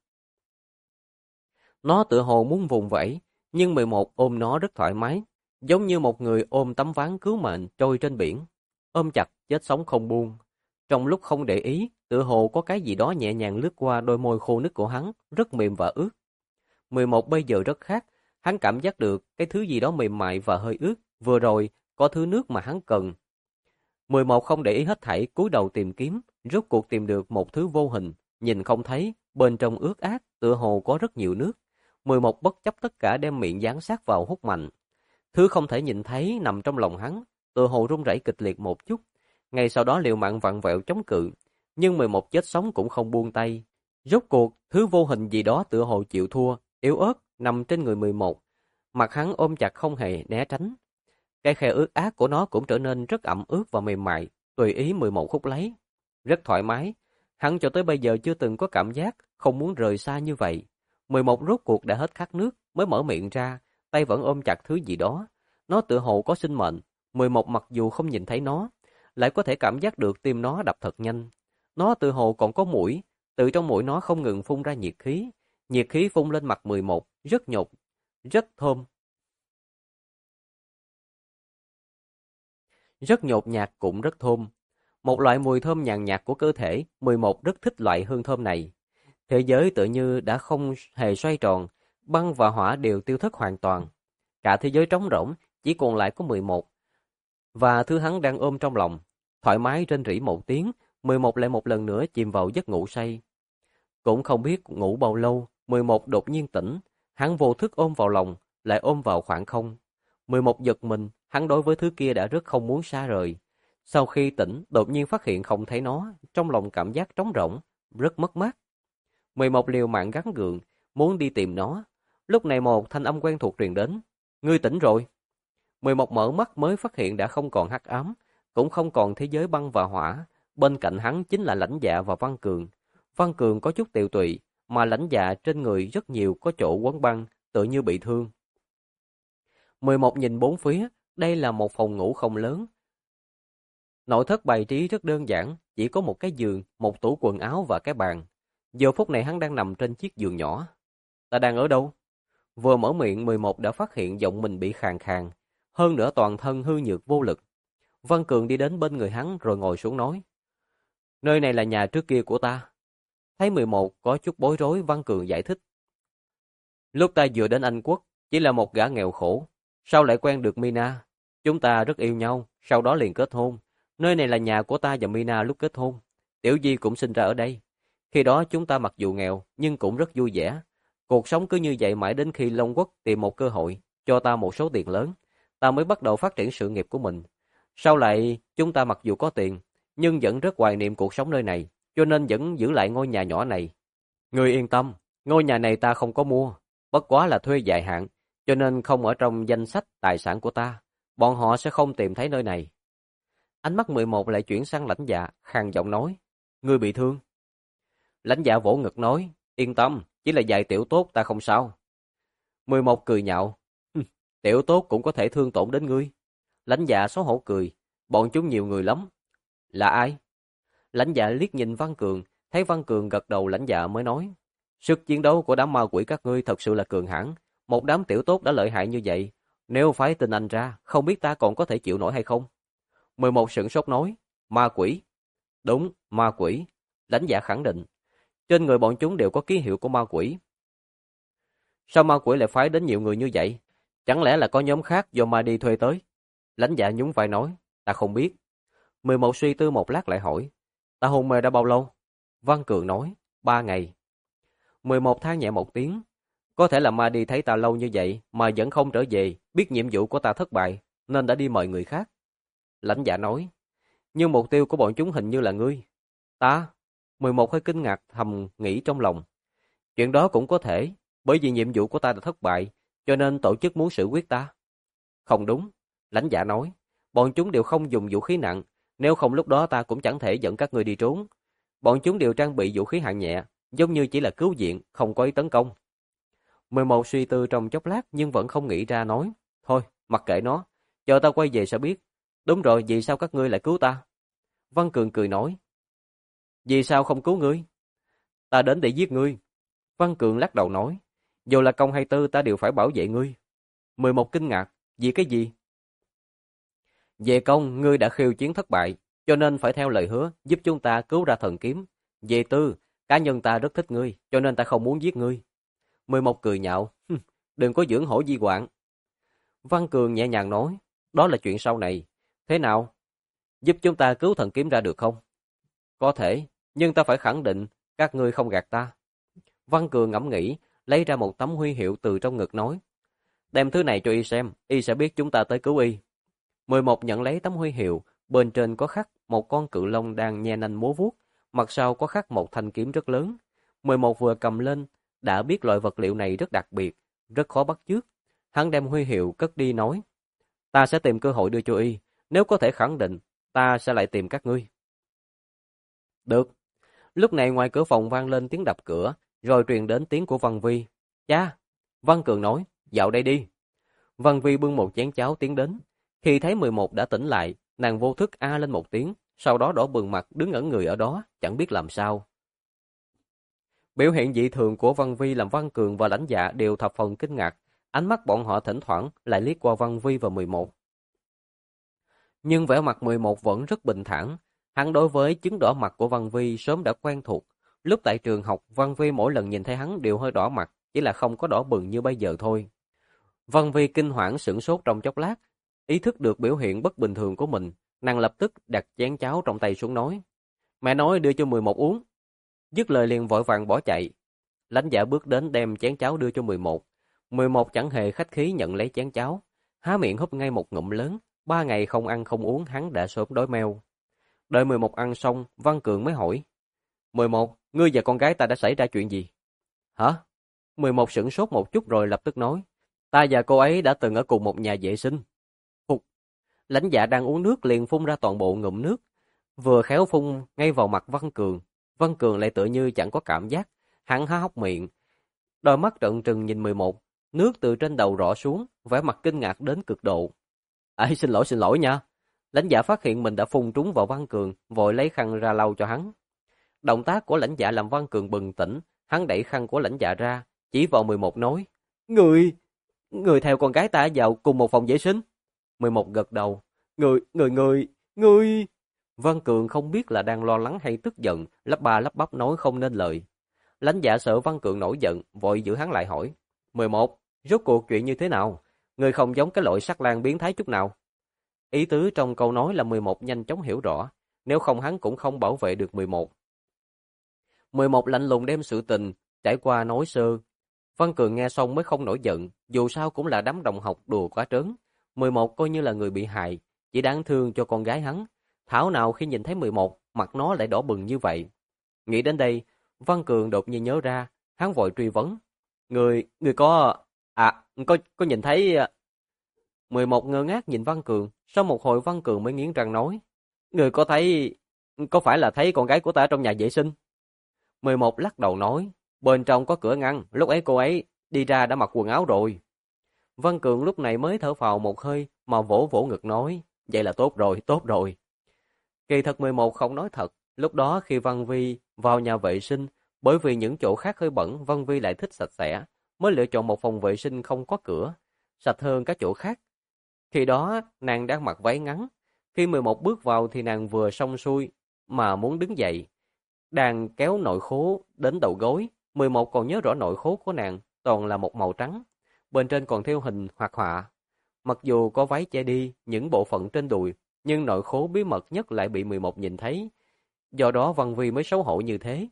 Nó tựa hồ muốn vùng vẫy, nhưng 11 ôm nó rất thoải mái, giống như một người ôm tấm ván cứu mệnh trôi trên biển, ôm chặt chết sống không buông. Trong lúc không để ý, tựa hồ có cái gì đó nhẹ nhàng lướt qua đôi môi khô nứt của hắn, rất mềm và ướt. 11 bây giờ rất khác, hắn cảm giác được cái thứ gì đó mềm mại và hơi ướt, vừa rồi có thứ nước mà hắn cần. 11 không để ý hết thảy, cúi đầu tìm kiếm, rốt cuộc tìm được một thứ vô hình, nhìn không thấy, bên trong ướt át, tựa hồ có rất nhiều nước. 11 bất chấp tất cả đem miệng dán sát vào hút mạnh. Thứ không thể nhìn thấy nằm trong lòng hắn, tựa hồ run rẩy kịch liệt một chút. Ngay sau đó liều mạng vặn vẹo chống cự, nhưng 11 chết sống cũng không buông tay. Rốt cuộc, thứ vô hình gì đó tựa hồ chịu thua, yếu ớt, nằm trên người 11. Mặt hắn ôm chặt không hề né tránh. Cái khe ướt át của nó cũng trở nên rất ẩm ướt và mềm mại, tùy ý 11 hút lấy. Rất thoải mái. Hắn cho tới bây giờ chưa từng có cảm giác không muốn rời xa như vậy. 11 rốt cuộc đã hết khát nước, mới mở miệng ra, tay vẫn ôm chặt thứ gì đó. Nó tựa hồ có sinh mệnh. 11 mặc dù không nhìn thấy nó, lại có thể cảm giác được tim nó đập thật nhanh. Nó tựa hồ còn có mũi, từ trong mũi nó không ngừng phun ra nhiệt khí. Nhiệt khí phun lên mặt 11, rất nhột, rất thơm. Rất nhột nhạt cũng rất thơm. Một loại mùi thơm nhàn nhạt của cơ thể, 11 rất thích loại hương thơm này. Thế giới tự như đã không hề xoay tròn, băng và hỏa đều tiêu thất hoàn toàn. Cả thế giới trống rỗng, chỉ còn lại có 11. Và thứ hắn đang ôm trong lòng, thoải mái rên rỉ một tiếng, 11 lại một lần nữa chìm vào giấc ngủ say. Cũng không biết ngủ bao lâu, 11 đột nhiên tỉnh, hắn vô thức ôm vào lòng, lại ôm vào khoảng không. 11 giật mình, hắn đối với thứ kia đã rất không muốn xa rời. Sau khi tỉnh, đột nhiên phát hiện không thấy nó, trong lòng cảm giác trống rỗng, rất mất mát. 11 liều mạng gắng gượng, muốn đi tìm nó. Lúc này một thanh âm quen thuộc truyền đến. Ngươi tỉnh rồi. 11 mở mắt mới phát hiện đã không còn hắc ám, cũng không còn thế giới băng và hỏa. Bên cạnh hắn chính là Lãnh Dạ và Văn Cường. Văn Cường có chút tiều tụy, mà Lãnh Dạ trên người rất nhiều có chỗ quấn băng, tự như bị thương. 11 nhìn bốn phía, đây là một phòng ngủ không lớn. Nội thất bày trí rất đơn giản, chỉ có một cái giường, một tủ quần áo và cái bàn. Giờ phút này hắn đang nằm trên chiếc giường nhỏ. Ta đang ở đâu? Vừa mở miệng 11 đã phát hiện giọng mình bị khàn khàn, hơn nữa toàn thân hư nhược vô lực. Văn Cường đi đến bên người hắn rồi ngồi xuống nói. Nơi này là nhà trước kia của ta. Thấy 11 có chút bối rối, Văn Cường giải thích. Lúc ta vừa đến Anh Quốc, chỉ là một gã nghèo khổ. Sau lại quen được Mina. Chúng ta rất yêu nhau, sau đó liền kết hôn. Nơi này là nhà của ta và Mina lúc kết hôn. Tiểu Di cũng sinh ra ở đây. Khi đó chúng ta mặc dù nghèo nhưng cũng rất vui vẻ. Cuộc sống cứ như vậy mãi đến khi Long Quốc tìm một cơ hội, cho ta một số tiền lớn, ta mới bắt đầu phát triển sự nghiệp của mình. Sau lại, chúng ta mặc dù có tiền, nhưng vẫn rất hoài niệm cuộc sống nơi này, cho nên vẫn giữ lại ngôi nhà nhỏ này. Ngươi yên tâm, ngôi nhà này ta không có mua, bất quá là thuê dài hạn, cho nên không ở trong danh sách tài sản của ta. Bọn họ sẽ không tìm thấy nơi này. Ánh mắt 11 lại chuyển sang Lãnh Dạ, khàn giọng nói, ngươi bị thương. Lãnh Dạ vỗ ngực nói, yên tâm, chỉ là vài tiểu tốt ta không sao. 11 cười nhạo, tiểu tốt cũng có thể thương tổn đến ngươi. Lãnh Dạ xấu hổ cười, bọn chúng nhiều người lắm. Là ai? Lãnh Dạ liếc nhìn Văn Cường, thấy Văn Cường gật đầu Lãnh Dạ mới nói, sức chiến đấu của đám ma quỷ các ngươi thật sự là cường hãn, một đám tiểu tốt đã lợi hại như vậy, nếu phái tinh anh ra, không biết ta còn có thể chịu nổi hay không? 11 sửng sốt nói, ma quỷ. Đúng, ma quỷ. Lãnh Dạ khẳng định, trên người bọn chúng đều có ký hiệu của ma quỷ. Sao ma quỷ lại phái đến nhiều người như vậy? Chẳng lẽ là có nhóm khác do ma đi thuê tới? Lãnh Dạ nhún vai nói, ta không biết. 11 suy tư một lát lại hỏi, ta hôn mê đã bao lâu? Văn Cường nói, 3 ngày. 11 than nhẹ một tiếng, có thể là ma đi thấy ta lâu như vậy mà vẫn không trở về, biết nhiệm vụ của ta thất bại, nên đã đi mời người khác. Lãnh Dạ nói, nhưng mục tiêu của bọn chúng hình như là ngươi. Ta? 11 hơi kinh ngạc thầm nghĩ trong lòng. Chuyện đó cũng có thể, bởi vì nhiệm vụ của ta đã thất bại, cho nên tổ chức muốn xử quyết ta. Không đúng, Lãnh Dạ nói, bọn chúng đều không dùng vũ khí nặng, nếu không lúc đó ta cũng chẳng thể dẫn các ngươi đi trốn. Bọn chúng đều trang bị vũ khí hạng nhẹ, giống như chỉ là cứu viện, không có ý tấn công. 11 suy tư trong chốc lát nhưng vẫn không nghĩ ra nói, thôi, mặc kệ nó, chờ ta quay về sẽ biết. Đúng rồi, vì sao các ngươi lại cứu ta? Văn Cường cười nói, vì sao không cứu ngươi? Ta đến để giết ngươi. Văn Cường lắc đầu nói, dù là công hay tư ta đều phải bảo vệ ngươi. 11 kinh ngạc, vì cái gì? Về công, ngươi đã khiêu chiến thất bại, cho nên phải theo lời hứa, giúp chúng ta cứu ra thần kiếm. Về tư, cá nhân ta rất thích ngươi, cho nên ta không muốn giết ngươi. 11 cười nhạo, đừng có dưỡng hổ di quạng. Văn Cường nhẹ nhàng nói, đó là chuyện sau này. Thế nào? Giúp chúng ta cứu thần kiếm ra được không? Có thể, nhưng ta phải khẳng định, các ngươi không gạt ta. Văn Cường ngẫm nghĩ, lấy ra một tấm huy hiệu từ trong ngực nói, đem thứ này cho y xem, y sẽ biết chúng ta tới cứu y. 11 nhận lấy tấm huy hiệu, bên trên có khắc một con cự long đang nhe nanh múa vuốt, mặt sau có khắc một thanh kiếm rất lớn. 11 vừa cầm lên, đã biết loại vật liệu này rất đặc biệt, rất khó bắt chước. Hắn đem huy hiệu cất đi nói, ta sẽ tìm cơ hội đưa cho y, nếu có thể khẳng định, ta sẽ lại tìm các ngươi. Được. Lúc này ngoài cửa phòng vang lên tiếng đập cửa, rồi truyền đến tiếng của Văn Vi. Cha! Văn Cường nói, dạo đây đi. Văn Vi bưng một chén cháo tiến đến. Khi thấy 11 đã tỉnh lại, nàng vô thức a lên một tiếng, sau đó đỏ bừng mặt đứng ẩn người ở đó, chẳng biết làm sao. Biểu hiện dị thường của Văn Vi làm Văn Cường và Lãnh Dạ đều thập phần kinh ngạc, ánh mắt bọn họ thỉnh thoảng lại liếc qua Văn Vi và 11. Nhưng vẻ mặt 11 vẫn rất bình thản, hắn đối với chứng đỏ mặt của Văn Vi sớm đã quen thuộc. Lúc tại trường học, Văn Vi mỗi lần nhìn thấy hắn đều hơi đỏ mặt, chỉ là không có đỏ bừng như bây giờ thôi. Văn Vi kinh hoảng sửng sốt trong chốc lát, ý thức được biểu hiện bất bình thường của mình, nàng lập tức đặt chén cháo trong tay xuống nói, mẹ nói đưa cho 11 uống. Dứt lời liền vội vàng bỏ chạy. Lãnh Dạ bước đến đem chén cháo đưa cho 11. 11 chẳng hề khách khí nhận lấy chén cháo, há miệng húp ngay một ngụm lớn. 3 ngày không ăn không uống hắn đã sớm đói meo. Đợi 11 ăn xong, Văn Cường mới hỏi, 11, ngươi và con gái ta đã xảy ra chuyện gì? Hả? 11 sửng sốt một chút rồi lập tức nói, ta và cô ấy đã từng ở cùng một nhà vệ sinh. Phục. Lãnh Dạ đang uống nước liền phun ra toàn bộ ngụm nước, vừa khéo phun ngay vào mặt Văn Cường. Văn Cường lại tựa như chẳng có cảm giác, hắn há hốc miệng, đôi mắt trợn trừng nhìn 11, nước từ trên đầu rọ xuống, vẻ mặt kinh ngạc đến cực độ. Xin lỗi nha. Lãnh Dạ phát hiện mình đã phun trúng vào Văn Cường, vội lấy khăn ra lau cho hắn. Động tác của Lãnh Dạ làm Văn Cường bừng tỉnh, hắn đẩy khăn của Lãnh Dạ ra, chỉ vào 11 nói, Người theo con gái ta vào cùng một phòng vệ sinh. 11 gật đầu, Người. Văn Cường không biết là đang lo lắng hay tức giận, lắp ba lắp bắp nói không nên lời. Lãnh Dạ sợ Văn Cường nổi giận, vội giữ hắn lại hỏi, 11, rốt cuộc chuyện như thế nào? Người không giống cái loại sắc lang biến thái chút nào. Ý tứ trong câu nói là 11 nhanh chóng hiểu rõ, nếu không hắn cũng không bảo vệ được 11. 11 lạnh lùng đem sự tình trải qua nói sơ. Văn Cường nghe xong mới không nổi giận, dù sao cũng là đám đồng học đùa quá trớn. 11 coi như là người bị hại, chỉ đáng thương cho con gái hắn. Thảo nào khi nhìn thấy 11, mặt nó lại đỏ bừng như vậy. Nghĩ đến đây, Văn Cường đột nhiên nhớ ra, hắn vội truy vấn. Người có... có nhìn thấy... 11 ngơ ngác nhìn Văn Cường, sau một hồi Văn Cường mới nghiến răng nói. Người có thấy... có phải là thấy con gái của ta trong nhà vệ sinh? 11 lắc đầu nói. Bên trong có cửa ngăn, lúc ấy cô ấy đi ra đã mặc quần áo rồi. Văn Cường lúc này mới thở phào một hơi mà vỗ vỗ ngực nói. Vậy là tốt rồi, tốt rồi. Kỳ thật 11 không nói thật. Lúc đó khi Văn Vi vào nhà vệ sinh, bởi vì những chỗ khác hơi bẩn, Văn Vi lại thích sạch sẽ, mới lựa chọn một phòng vệ sinh không có cửa, sạch hơn các chỗ khác. Khi đó, nàng đang mặc váy ngắn. Khi 11 bước vào thì nàng vừa xong xuôi, mà muốn đứng dậy. Đang kéo nội khố đến đầu gối. 11 còn nhớ rõ nội khố của nàng, toàn là một màu trắng. Bên trên còn theo hình hoạt họa. Mặc dù có váy che đi những bộ phận trên đùi, nhưng nội khố bí mật nhất lại bị 11 nhìn thấy. Do đó Văn Vi mới xấu hổ như thế.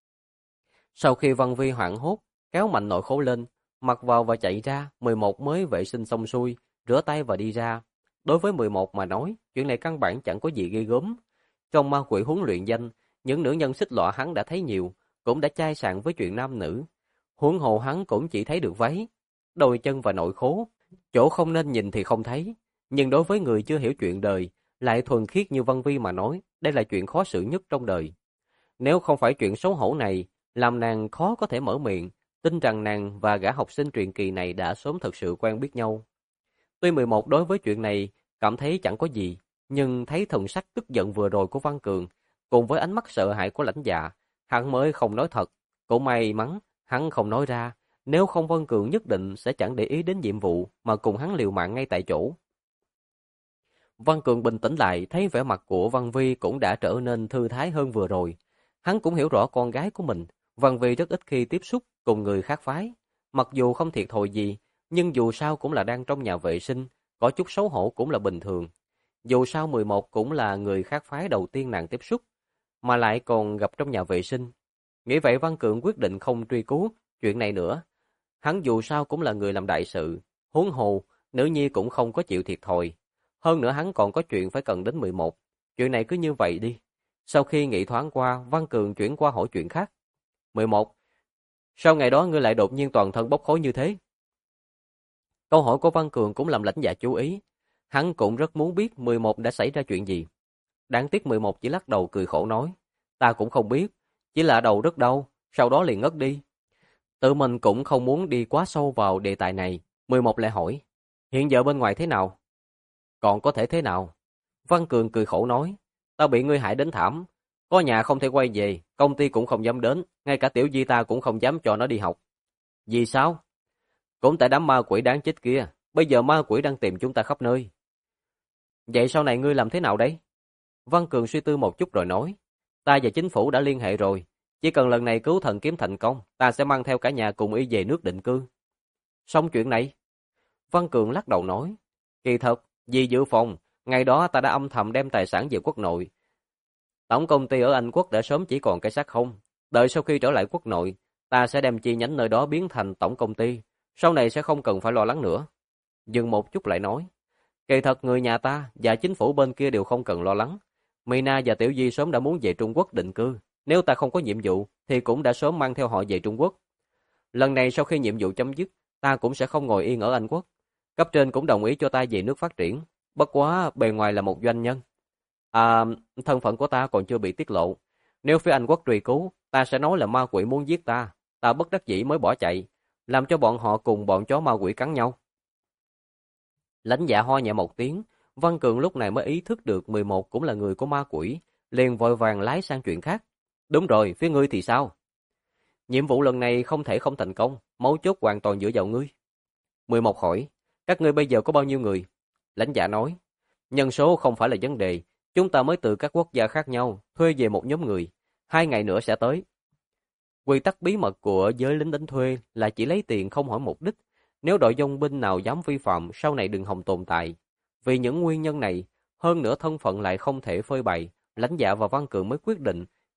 Sau khi Văn Vi hoảng hốt, kéo mạnh nội khố lên, mặc vào và chạy ra, 11 mới vệ sinh xong xuôi, rửa tay và đi ra. Đối với 11 mà nói, chuyện này căn bản chẳng có gì ghê gớm. Trong ma quỷ huấn luyện danh, những nữ nhân xích lọa hắn đã thấy nhiều, cũng đã chai sạn với chuyện nam nữ. Huống hồ hắn cũng chỉ thấy được váy, đôi chân và nội khố, chỗ không nên nhìn thì không thấy. Nhưng đối với người chưa hiểu chuyện đời, lại thuần khiết như Văn Vi mà nói, đây là chuyện khó xử nhất trong đời. Nếu không phải chuyện xấu hổ này, làm nàng khó có thể mở miệng, tin rằng nàng và gã học sinh truyền kỳ này đã sớm thật sự quen biết nhau. Tuy 11 đối với chuyện này cảm thấy chẳng có gì, nhưng thấy thần sắc tức giận vừa rồi của Văn Cường, cùng với ánh mắt sợ hãi của Lãnh Dạ, hắn mới không nói thật. Cũng may mắn, hắn không nói ra, nếu không Văn Cường nhất định sẽ chẳng để ý đến nhiệm vụ mà cùng hắn liều mạng ngay tại chỗ. Văn Cường bình tĩnh lại, thấy vẻ mặt của Văn Vi cũng đã trở nên thư thái hơn vừa rồi. Hắn cũng hiểu rõ con gái của mình, Văn Vi rất ít khi tiếp xúc cùng người khác phái. Mặc dù không thiệt thòi gì, nhưng dù sao cũng là đang trong nhà vệ sinh, có chút xấu hổ cũng là bình thường. Dù sao 11 cũng là người khác phái đầu tiên nàng tiếp xúc, mà lại còn gặp trong nhà vệ sinh. Nghĩ vậy Văn Cường quyết định không truy cứu chuyện này nữa. Hắn dù sao cũng là người làm đại sự, huống hồ, nữ nhi cũng không có chịu thiệt thòi. Hơn nữa hắn còn có chuyện phải cần đến 11. Chuyện này cứ như vậy đi. Sau khi nghĩ thoáng qua, Văn Cường chuyển qua hỏi chuyện khác. 11. Sao ngày đó ngươi lại đột nhiên toàn thân bốc khói như thế? Câu hỏi của Văn Cường cũng làm Lãnh Dạ chú ý. Hắn cũng rất muốn biết 11 đã xảy ra chuyện gì. Đáng tiếc 11 chỉ lắc đầu cười khổ nói. Ta cũng không biết, chỉ là đầu rất đau, sau đó liền ngất đi. Tự mình cũng không muốn đi quá sâu vào đề tài này. 11 lại hỏi. Hiện giờ bên ngoài thế nào? Còn có thể thế nào? Văn Cường cười khổ nói. Ta bị ngươi hại đến thảm. Có nhà không thể quay về, công ty cũng không dám đến, ngay cả tiểu di ta cũng không dám cho nó đi học. Vì sao? Cũng tại đám ma quỷ đáng chết kia. Bây giờ ma quỷ đang tìm chúng ta khắp nơi. Vậy sau này ngươi làm thế nào đấy? Văn Cường suy tư một chút rồi nói. Ta và chính phủ đã liên hệ rồi. Chỉ cần lần này cứu thần kiếm thành công, ta sẽ mang theo cả nhà cùng y về nước định cư. Xong chuyện này? Văn Cường lắc đầu nói. Kỳ thật, vì dự phòng, ngày đó ta đã âm thầm đem tài sản về quốc nội. Tổng công ty ở Anh Quốc đã sớm chỉ còn cái xác không. Đợi sau khi trở lại quốc nội, ta sẽ đem chi nhánh nơi đó biến thành tổng công ty. Sau này sẽ không cần phải lo lắng nữa. Dừng một chút lại nói. Kỳ thật người nhà ta và chính phủ bên kia đều không cần lo lắng. Mina và Tiểu Di sớm đã muốn về Trung Quốc định cư. Nếu ta không có nhiệm vụ, thì cũng đã sớm mang theo họ về Trung Quốc. Lần này sau khi nhiệm vụ chấm dứt, ta cũng sẽ không ngồi yên ở Anh Quốc. Cấp trên cũng đồng ý cho ta về nước phát triển. Bất quá bề ngoài là một doanh nhân. Thân phận của ta còn chưa bị tiết lộ. Nếu phía Anh Quốc truy cứu, ta sẽ nói là ma quỷ muốn giết ta. Ta bất đắc dĩ mới bỏ chạy, làm cho bọn họ cùng bọn chó ma quỷ cắn nhau. Lãnh Dạ ho nhẹ một tiếng, Văn Cường lúc này mới ý thức được 11 cũng là người của ma quỷ, liền vội vàng lái sang chuyện khác. Đúng rồi, phía ngươi thì sao? Nhiệm vụ lần này không thể không thành công, mấu chốt hoàn toàn dựa vào ngươi. 11 hỏi, các ngươi bây giờ có bao nhiêu người? Lãnh Dạ nói, nhân số không phải là vấn đề, chúng ta mới từ các quốc gia khác nhau thuê về một nhóm người, 2 ngày nữa sẽ tới. Quy tắc bí mật của giới lính đánh thuê là chỉ lấy tiền không hỏi mục đích. Nếu đội dong binh nào dám vi phạm, sau này đừng hòng tồn tại. Vì những nguyên nhân này, hơn nữa thân phận lại không thể phơi bày, Lãnh Dạ và Văn Cường mới quyết định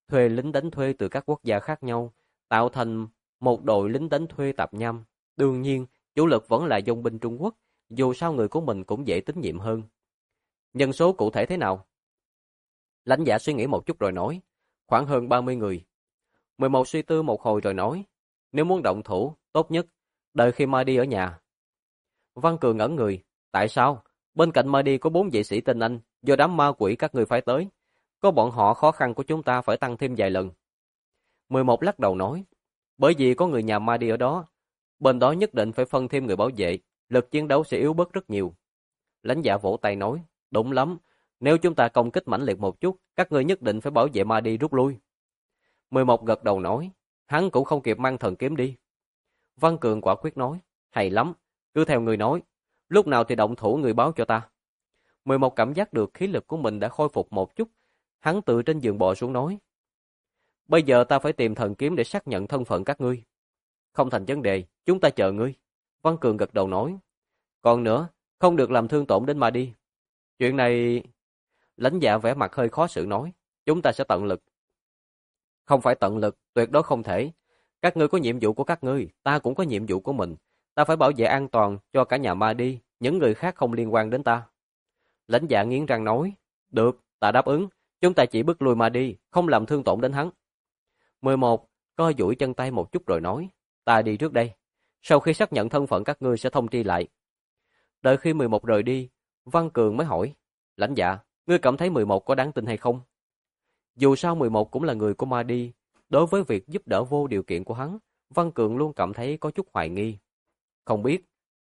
thuê lính đánh thuê từ các quốc gia khác nhau, tạo thành một đội lính đánh thuê tạp nham. Đương nhiên, chủ lực vẫn là dòng binh Trung Quốc, dù sao người của mình cũng dễ tín nhiệm hơn. Nhân số cụ thể thế nào? Lãnh Dạ suy nghĩ một chút rồi nói, khoảng hơn 30 người. 11 suy tư một hồi rồi nói, nếu muốn động thủ, tốt nhất, đợi khi Mahdi ở nhà. Văn Cường ngẩn người, tại sao? Bên cạnh Mahdi có 4 vệ sĩ tinh anh, do đám ma quỷ các người phải tới. Có bọn họ khó khăn của chúng ta phải tăng thêm vài lần. 11 lắc đầu nói, bởi vì có người nhà Mahdi ở đó, bên đó nhất định phải phân thêm người bảo vệ, lực chiến đấu sẽ yếu bớt rất nhiều. Lãnh Dạ vỗ tay nói, đúng lắm, nếu chúng ta công kích mãnh liệt một chút, các ngươi nhất định phải bảo vệ Mahdi rút lui. 11 gật đầu nói, hắn cũng không kịp mang thần kiếm đi. Văn Cường quả quyết nói, hay lắm, cứ theo người nói, lúc nào thì động thủ người báo cho ta. 11 cảm giác được khí lực của mình đã khôi phục một chút, hắn từ trên giường bò xuống nói, bây giờ ta phải tìm thần kiếm để xác nhận thân phận các ngươi. Không thành vấn đề, chúng ta chờ ngươi. Văn Cường gật đầu nói, còn nữa, không được làm thương tổn đến Mahdi. Chuyện này... Lãnh Dạ vẻ mặt hơi khó xử nói, chúng ta sẽ tận lực. Không phải tận lực, tuyệt đối không thể. Các ngươi có nhiệm vụ của các ngươi, ta cũng có nhiệm vụ của mình. Ta phải bảo vệ an toàn cho cả nhà Mahdi, những người khác không liên quan đến ta. Lãnh Dạ nghiến răng nói, được, ta đáp ứng, chúng ta chỉ bức lui Mahdi, không làm thương tổn đến hắn. 11 co duỗi chân tay một chút rồi nói, ta đi trước đây. Sau khi xác nhận thân phận các ngươi sẽ thông tri lại. Đợi khi 11 rời đi, Văn Cường mới hỏi, Lãnh Dạ, ngươi cảm thấy 11 có đáng tin hay không? Dù sao 11 cũng là người của Mahdi, đối với việc giúp đỡ vô điều kiện của hắn, Văn Cường luôn cảm thấy có chút hoài nghi. Không biết.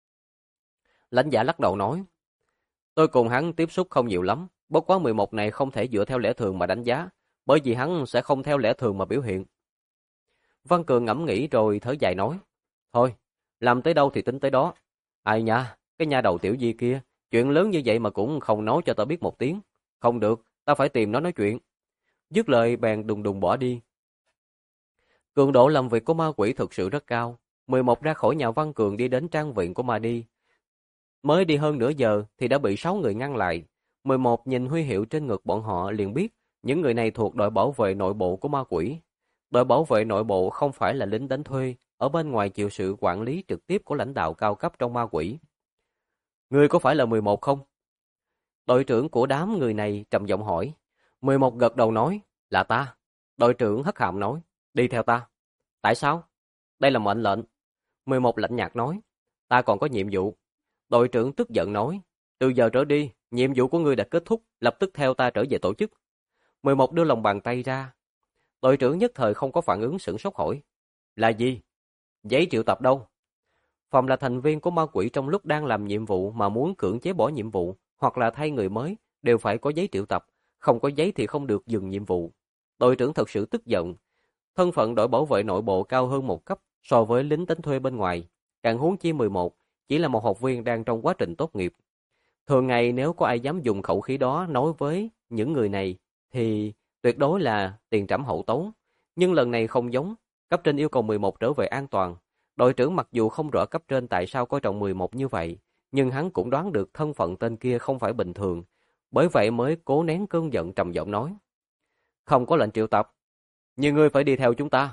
Lãnh Dạ lắc đầu nói, tôi cùng hắn tiếp xúc không nhiều lắm, bất quá 11 này không thể dựa theo lẽ thường mà đánh giá, bởi vì hắn sẽ không theo lẽ thường mà biểu hiện. Văn Cường ngẫm nghĩ rồi thở dài nói, thôi, làm tới đâu thì tính tới đó. Ai nha, cái nha đầu tiểu di kia, chuyện lớn như vậy mà cũng không nói cho ta biết một tiếng. Không được, ta phải tìm nó nói chuyện. Dứt lời bèn đùng đùng bỏ đi. Cường độ làm việc của ma quỷ thực sự rất cao. 11 ra khỏi nhà Văn Cường đi đến trang viện của Mahdi. Mới đi hơn nửa giờ thì đã bị 6 người ngăn lại. 11 nhìn huy hiệu trên ngực bọn họ liền biết những người này thuộc đội bảo vệ nội bộ của ma quỷ. Đội bảo vệ nội bộ không phải là lính đánh thuê, ở bên ngoài chịu sự quản lý trực tiếp của lãnh đạo cao cấp trong ma quỷ. Ngươi có phải là 11 không? Đội trưởng của đám người này trầm giọng hỏi. 11 gật đầu nói, là ta. Đội trưởng hất hàm nói, đi theo ta. Tại sao? Đây là mệnh lệnh. 11 lạnh nhạt nói, ta còn có nhiệm vụ. Đội trưởng tức giận nói, từ giờ trở đi, nhiệm vụ của ngươi đã kết thúc, lập tức theo ta trở về tổ chức. 11 đưa lòng bàn tay ra. Đội trưởng nhất thời không có phản ứng, sửng sốt hỏi, là gì? Giấy triệu tập đâu? Phòng là thành viên của ma quỷ trong lúc đang làm nhiệm vụ mà muốn cưỡng chế bỏ nhiệm vụ hoặc là thay người mới đều phải có giấy triệu tập, không có giấy thì không được dừng nhiệm vụ. Đội trưởng thật sự tức giận. Thân phận đội bảo vệ nội bộ cao hơn một cấp so với lính đánh thuê bên ngoài, càng huống chi 11 chỉ là một học viên đang trong quá trình tốt nghiệp. Thường ngày nếu có ai dám dùng khẩu khí đó nói với những người này thì tuyệt đối là tiền trảm hậu tấu. Nhưng lần này không giống, cấp trên yêu cầu 11 trở về an toàn. Đội trưởng mặc dù không rõ cấp trên tại sao coi trọng 11 như vậy, nhưng hắn cũng đoán được thân phận tên kia không phải bình thường, bởi vậy mới cố nén cơn giận trầm giọng nói. Không có lệnh triệu tập, nhưng ngươi phải đi theo chúng ta.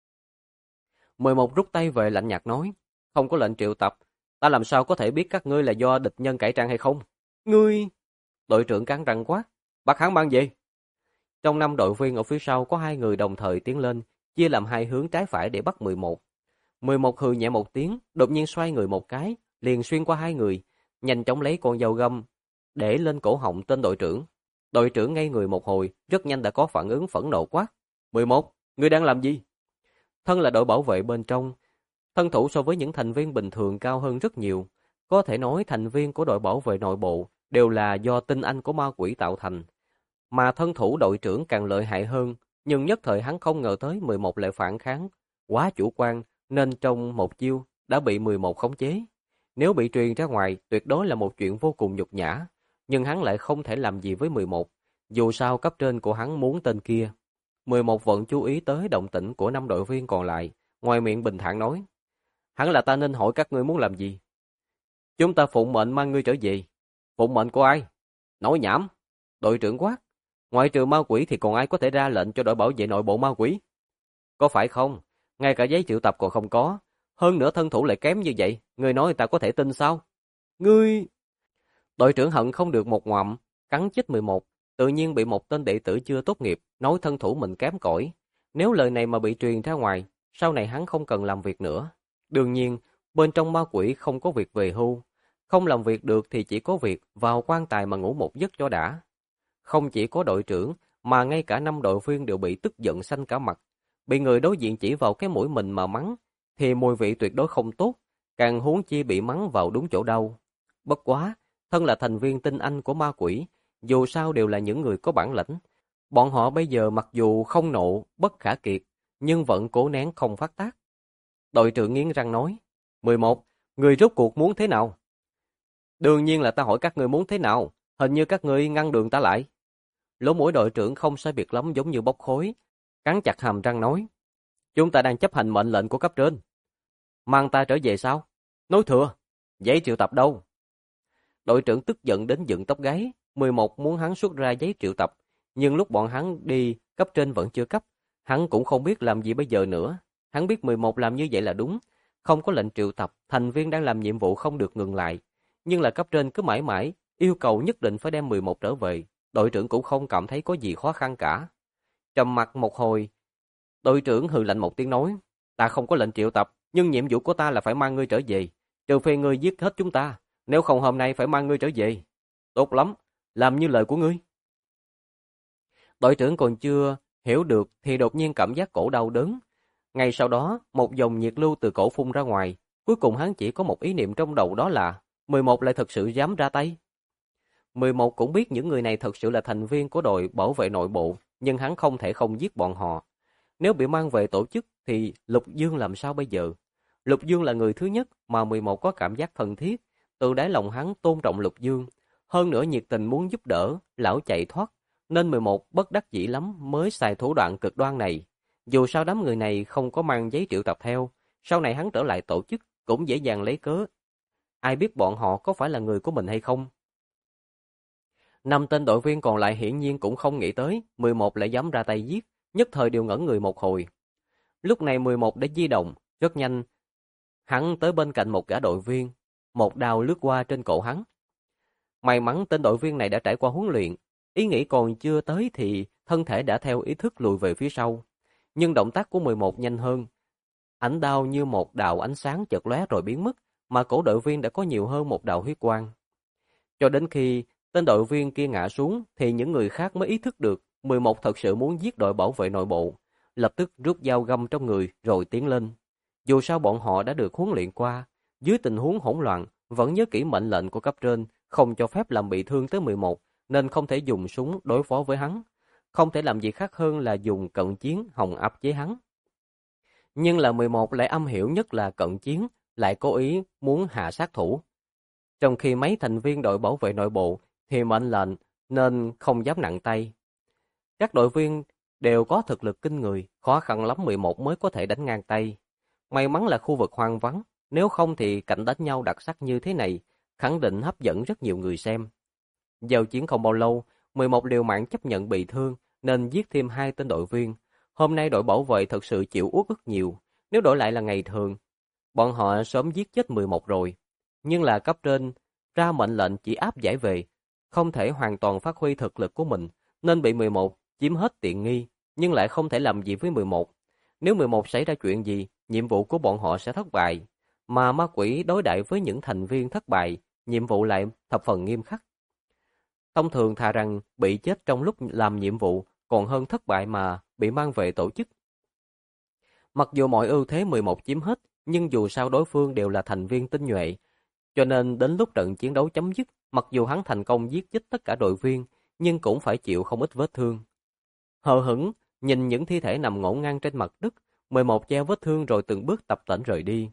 11 rút tay về lạnh nhạt nói, không có lệnh triệu tập, ta làm sao có thể biết các ngươi là do địch nhân cải trang hay không? Ngươi... Đội trưởng cắn răng quát, bắt hắn mang gì? Trong 5 đội viên ở phía sau có 2 người đồng thời tiến lên, chia làm 2 hướng trái phải để bắt 11. 11 hừ nhẹ một tiếng, đột nhiên xoay người một cái, liền xuyên qua 2 người, nhanh chóng lấy con dao găm để lên cổ họng tên đội trưởng. Đội trưởng ngây người một hồi, rất nhanh đã có phản ứng phẫn nộ quát. 11, ngươi đang làm gì? Thân là đội bảo vệ bên trong, thân thủ so với những thành viên bình thường cao hơn rất nhiều. Có thể nói thành viên của đội bảo vệ nội bộ đều là do tinh anh của ma quỷ tạo thành. Mà thân thủ đội trưởng càng lợi hại hơn, nhưng nhất thời hắn không ngờ tới 11 lại phản kháng. Quá chủ quan, nên trong một chiêu đã bị 11 khống chế. Nếu bị truyền ra ngoài, tuyệt đối là một chuyện vô cùng nhục nhã. Nhưng hắn lại không thể làm gì với 11. Dù sao cấp trên của hắn muốn tên kia. 11 vẫn chú ý tới động tĩnh của 5 đội viên còn lại, ngoài miệng bình thản nói. Hắn là ta nên hỏi các ngươi muốn làm gì? Chúng ta phụng mệnh mang ngươi trở về. Phụng mệnh của ai? Nói nhảm. Đội trưởng quát. Ngoại trừ ma quỷ thì còn ai có thể ra lệnh cho đội bảo vệ nội bộ ma quỷ? Có phải không? Ngay cả giấy triệu tập còn không có. Hơn nữa thân thủ lại kém như vậy, người nói người ta có thể tin sao? Ngươi... Đội trưởng hận không được một ngoạm, cắn chết 11, tự nhiên bị một tên đệ tử chưa tốt nghiệp, nói thân thủ mình kém cỏi. Nếu lời này mà bị truyền ra ngoài, sau này hắn không cần làm việc nữa. Đương nhiên, bên trong ma quỷ không có việc về hưu. Không làm việc được thì chỉ có việc vào quan tài mà ngủ một giấc cho đã. Không chỉ có đội trưởng, mà ngay cả 5 đội viên đều bị tức giận xanh cả mặt. Bị người đối diện chỉ vào cái mũi mình mà mắng, thì mùi vị tuyệt đối không tốt, càng huống chi bị mắng vào đúng chỗ đau. Bất quá, thân là thành viên tinh anh của ma quỷ, dù sao đều là những người có bản lĩnh. Bọn họ bây giờ mặc dù không nộ, bất khả kiệt, nhưng vẫn cố nén không phát tác. Đội trưởng nghiến răng nói, 11, người rốt cuộc muốn thế nào? Đương nhiên là ta hỏi các người muốn thế nào, hình như các người ngăn đường ta lại. Lỗ mũi đội trưởng không sai biệt lắm giống như bốc khói, cắn chặt hàm răng nói, chúng ta đang chấp hành mệnh lệnh của cấp trên. Mang ta trở về sao? Nói thừa, giấy triệu tập đâu? Đội trưởng tức giận đến dựng tóc gáy, 11 muốn hắn xuất ra giấy triệu tập, nhưng lúc bọn hắn đi, cấp trên vẫn chưa cấp, hắn cũng không biết làm gì bây giờ nữa. Hắn biết 11 làm như vậy là đúng, không có lệnh triệu tập, thành viên đang làm nhiệm vụ không được ngừng lại, nhưng là cấp trên cứ mãi mãi yêu cầu nhất định phải đem 11 trở về, đội trưởng cũng không cảm thấy có gì khó khăn cả. Trầm mặc một hồi, đội trưởng hừ lạnh một tiếng nói, ta không có lệnh triệu tập, nhưng nhiệm vụ của ta là phải mang ngươi trở về, trừ phi ngươi giết hết chúng ta, nếu không hôm nay phải mang ngươi trở về. Tốt lắm, làm như lời của ngươi. Đội trưởng còn chưa hiểu được thì đột nhiên cảm giác cổ đau đớn. Ngay sau đó, một dòng nhiệt lưu từ cổ phun ra ngoài, cuối cùng hắn chỉ có một ý niệm trong đầu, đó là 11 lại thật sự dám ra tay. 11 cũng biết những người này thật sự là thành viên của đội bảo vệ nội bộ, nhưng hắn không thể không giết bọn họ. Nếu bị mang về tổ chức thì Lục Dương làm sao bây giờ? Lục Dương là người thứ nhất mà 11 có cảm giác thân thiết, từ đáy lòng hắn tôn trọng Lục Dương, hơn nữa nhiệt tình muốn giúp đỡ lão chạy thoát, nên 11 bất đắc dĩ lắm mới xài thủ đoạn cực đoan này. Dù sao đám người này không có mang giấy triệu tập theo, sau này hắn trở lại tổ chức cũng dễ dàng lấy cớ. Ai biết bọn họ có phải là người của mình hay không? 5 tên đội viên còn lại hiển nhiên cũng không nghĩ tới 11 lại dám ra tay giết, nhất thời đều ngẩn người một hồi. Lúc này 11 đã di động, rất nhanh. Hắn tới bên cạnh một gã đội viên, một đao lướt qua trên cổ hắn. May mắn tên đội viên này đã trải qua huấn luyện, ý nghĩ còn chưa tới thì thân thể đã theo ý thức lùi về phía sau. Nhưng động tác của 11 nhanh hơn. Ánh đao như một đạo ánh sáng chợt lóe rồi biến mất, mà cổ đội viên đã có nhiều hơn một đạo huyết quang. Cho đến khi tên đội viên kia ngã xuống thì những người khác mới ý thức được 11 thật sự muốn giết đội bảo vệ nội bộ, lập tức rút dao găm trong người rồi tiến lên. Dù sao bọn họ đã được huấn luyện qua, dưới tình huống hỗn loạn vẫn nhớ kỹ mệnh lệnh của cấp trên, không cho phép làm bị thương tới 11, nên không thể dùng súng đối phó với hắn, không thể làm gì khác hơn là dùng cận chiến hòng áp chế hắn. Nhưng là 11 lại am hiểu nhất là cận chiến, lại cố ý muốn hạ sát thủ. Trong khi mấy thành viên đội bảo vệ nội bộ thì mệnh lệnh nên không dám nặng tay. Các đội viên đều có thực lực kinh người, khó khăn lắm 11 mới có thể đánh ngang tay. May mắn là khu vực hoang vắng, nếu không thì cảnh đánh nhau đặc sắc như thế này, khẳng định hấp dẫn rất nhiều người xem. Giao chiến không bao lâu, 11 liều mạng chấp nhận bị thương, nên giết thêm 2 tên đội viên. Hôm nay đội bảo vệ thật sự chịu uất ức nhiều, nếu đổi lại là ngày thường, bọn họ sớm giết chết 11 rồi. Nhưng là cấp trên ra mệnh lệnh chỉ áp giải về, không thể hoàn toàn phát huy thực lực của mình, nên bị 11 chiếm hết tiện nghi, nhưng lại không thể làm gì với 11. Nếu 11 xảy ra chuyện gì, nhiệm vụ của bọn họ sẽ thất bại, mà ma quỷ đối đãi với những thành viên thất bại, nhiệm vụ lại thập phần nghiêm khắc. Thông thường thà rằng bị chết trong lúc làm nhiệm vụ, còn hơn thất bại mà bị mang về tổ chức. Mặc dù mọi ưu thế 11 chiếm hết, nhưng dù sao đối phương đều là thành viên tinh nhuệ, cho nên đến lúc trận chiến đấu chấm dứt, mặc dù hắn thành công giết chết tất cả đội viên, nhưng cũng phải chịu không ít vết thương. Hờ hững, nhìn những thi thể nằm ngổn ngang trên mặt đất, 11 treo vết thương rồi từng bước tập tễnh rời đi.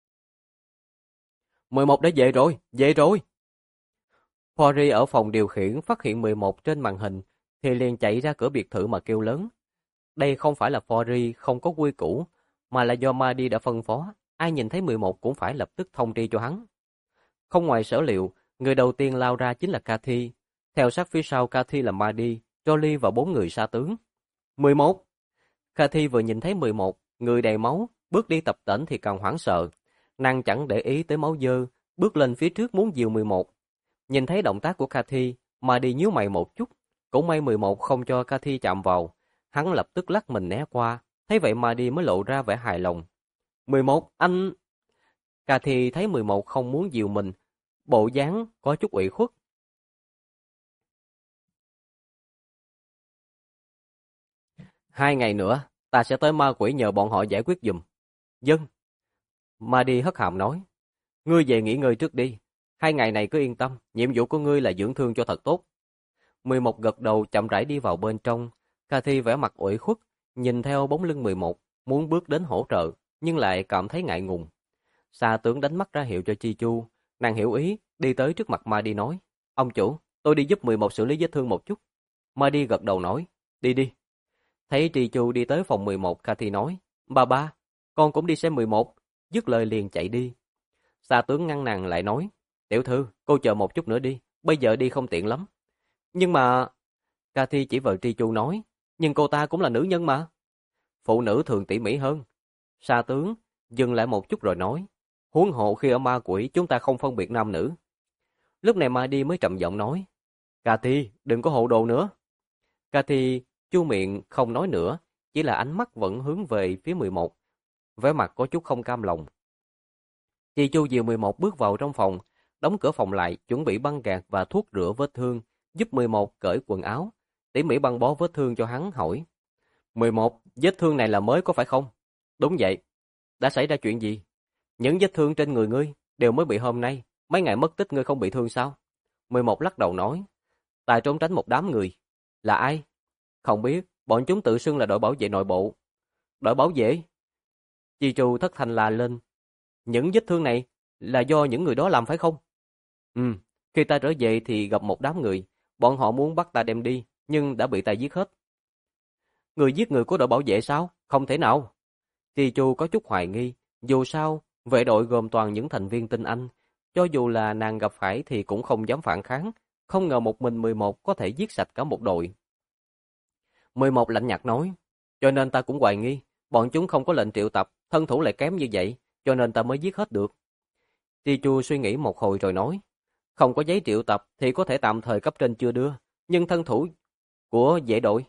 11 đã về rồi, về rồi. Pori ở phòng điều khiển phát hiện 11 trên màn hình, thì liền chạy ra cửa biệt thự mà kêu lớn. Đây không phải là Pori không có quy củ, mà là do Madi đã phân phó, ai nhìn thấy 11 cũng phải lập tức thông tri cho hắn. Không ngoài sở liệu, người đầu tiên lao ra chính là Cathy. Theo sát phía sau Cathy là Madi, Rolly và 4 người sa tướng. 11. Cathy vừa nhìn thấy 11, người đầy máu, bước đi tập tễnh thì càng hoảng sợ. Nàng chẳng để ý tới máu dơ, bước lên phía trước muốn dìu 11. Nhìn thấy động tác của Cathy, mà đi nhíu mày một chút. Cũng may 11 không cho Cathy chạm vào. Hắn lập tức lắc mình né qua, thấy vậy mà đi mới lộ ra vẻ hài lòng. 11, anh... Cathy thấy 11 không muốn dìu mình, bộ dáng có chút ủy khuất. 2 ngày nữa, ta sẽ tới ma quỷ nhờ bọn họ giải quyết giùm. Dân. Madi hất hàm nói. Ngươi về nghỉ ngơi trước đi. 2 ngày này cứ yên tâm, nhiệm vụ của ngươi là dưỡng thương cho thật tốt. 11 gật đầu chậm rãi đi vào bên trong. Cathy vẻ mặt ủy khuất, nhìn theo bóng lưng 11, muốn bước đến hỗ trợ, nhưng lại cảm thấy ngại ngùng. Sa tướng đánh mắt ra hiệu cho Chi Chu, nàng hiểu ý, đi tới trước mặt Madi nói. Ông chủ, tôi đi giúp 11 xử lý vết thương một chút. Madi gật đầu nói. Đi đi. Thấy Chi Chu đi tới phòng 11, Cathy nói. Ba, con cũng đi xem 11. Dứt lời liền chạy đi. Sa tướng ngăn nàng lại nói. Tiểu thư, cô chờ một chút nữa đi, bây giờ đi không tiện lắm. Nhưng mà... Cathy chỉ vào Chi Chu nói. Nhưng cô ta cũng là nữ nhân mà. Phụ nữ thường tỉ mỉ hơn. Sa tướng dừng lại một chút rồi nói. Huống hộ khi ở ma quỷ chúng ta không phân biệt nam nữ. Lúc này Madi mới trầm giọng nói. Cathy, đừng có hồ đồ nữa. Cathy chu miệng không nói nữa, chỉ là ánh mắt vẫn hướng về phía 11. Vẻ mặt có chút không cam lòng. Chi Chu dìu 11 bước vào trong phòng, đóng cửa phòng lại, chuẩn bị băng gạc và thuốc rửa vết thương, giúp 11 cởi quần áo, tỉ mỉ băng bó vết thương cho hắn, hỏi. 11, vết thương này là mới có phải không? Đúng vậy. Đã xảy ra chuyện gì? Những vết thương trên người ngươi đều mới bị hôm nay, mấy ngày mất tích ngươi không bị thương sao? 11 lắc đầu nói. Ta trốn tránh một đám người. Là ai? Không biết, bọn chúng tự xưng là đội bảo vệ nội bộ. Đội bảo vệ? Chi Chu thất thanh la lên. Những vết thương này là do những người đó làm phải không? Ừ, khi ta trở về thì gặp một đám người. Bọn họ muốn bắt ta đem đi, nhưng đã bị ta giết hết. Người giết người của đội bảo vệ sao? Không thể nào. Chi Chu có chút hoài nghi. Dù sao, vệ đội gồm toàn những thành viên tinh anh. Cho dù là nàng gặp phải thì cũng không dám phản kháng. Không ngờ một mình 11 có thể giết sạch cả một đội. 11 lạnh nhạt nói. Cho nên ta cũng hoài nghi. Bọn chúng không có lệnh triệu tập, thân thủ lại kém như vậy, cho nên ta mới giết hết được. Ti Chu suy nghĩ một hồi rồi nói. Không có giấy triệu tập thì có thể tạm thời cấp trên chưa đưa, nhưng thân thủ của vệ đội.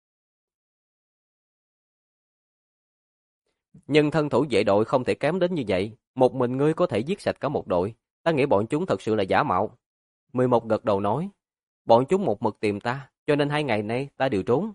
Nhưng thân thủ vệ đội không thể kém đến như vậy. Một mình ngươi có thể giết sạch cả một đội. Ta nghĩ bọn chúng thật sự là giả mạo. 11 gật đầu nói. Bọn chúng một mực tìm ta, cho nên 2 ngày nay ta đều trốn.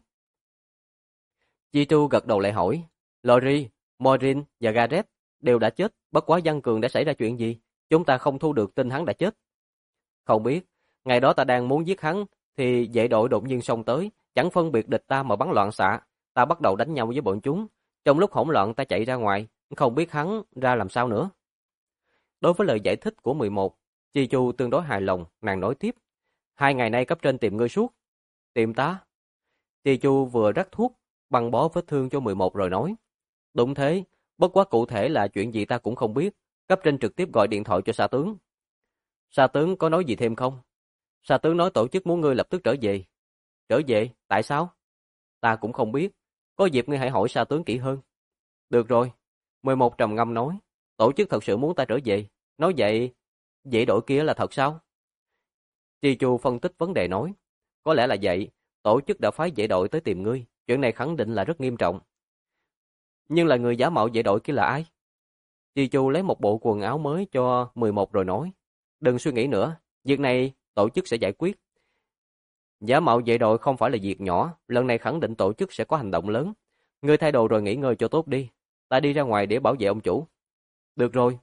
Chi Chu gật đầu lại hỏi. Lori, Morin và Gareth đều đã chết. Bất quá Văn Cường đã xảy ra chuyện gì? Chúng ta không thu được tin hắn đã chết. Không biết. Ngày đó ta đang muốn giết hắn, thì vệ đội đột nhiên xông tới. Chẳng phân biệt địch ta mà bắn loạn xạ. Ta bắt đầu đánh nhau với bọn chúng. Trong lúc hỗn loạn ta chạy ra ngoài, không biết hắn ra làm sao nữa. Đối với lời giải thích của 11, Chi Chu tương đối hài lòng, nàng nói tiếp. 2 ngày nay cấp trên tìm ngươi suốt. Tìm ta? Chi Chu vừa rắc thuốc, băng bó vết thương cho 11 rồi nói. Đúng thế, bất quá cụ thể là chuyện gì ta cũng không biết. Cấp trên trực tiếp gọi điện thoại cho Sa tướng. Sa tướng có nói gì thêm không? Sa tướng nói tổ chức muốn ngươi lập tức trở về. Trở về? Tại sao? Ta cũng không biết. Có dịp ngươi hãy hỏi Sa tướng kỹ hơn. Được rồi. 11 trầm ngâm nói. Tổ chức thật sự muốn ta trở về. Nói vậy, vệ đội kia là thật sao? Chi Chu phân tích vấn đề nói. Có lẽ là vậy. Tổ chức đã phái vệ đội tới tìm ngươi. Chuyện này khẳng định là rất nghiêm trọng. Nhưng là người giả mạo vệ đội kia là ai? Chi Chu lấy một bộ quần áo mới cho 11 rồi nói. Đừng suy nghĩ nữa. Việc này tổ chức sẽ giải quyết. Giả mạo vệ đội không phải là việc nhỏ. Lần này khẳng định tổ chức sẽ có hành động lớn. Ngươi thay đồ rồi nghỉ ngơi cho tốt đi. Ta đi ra ngoài để bảo vệ ông chủ. Được rồi.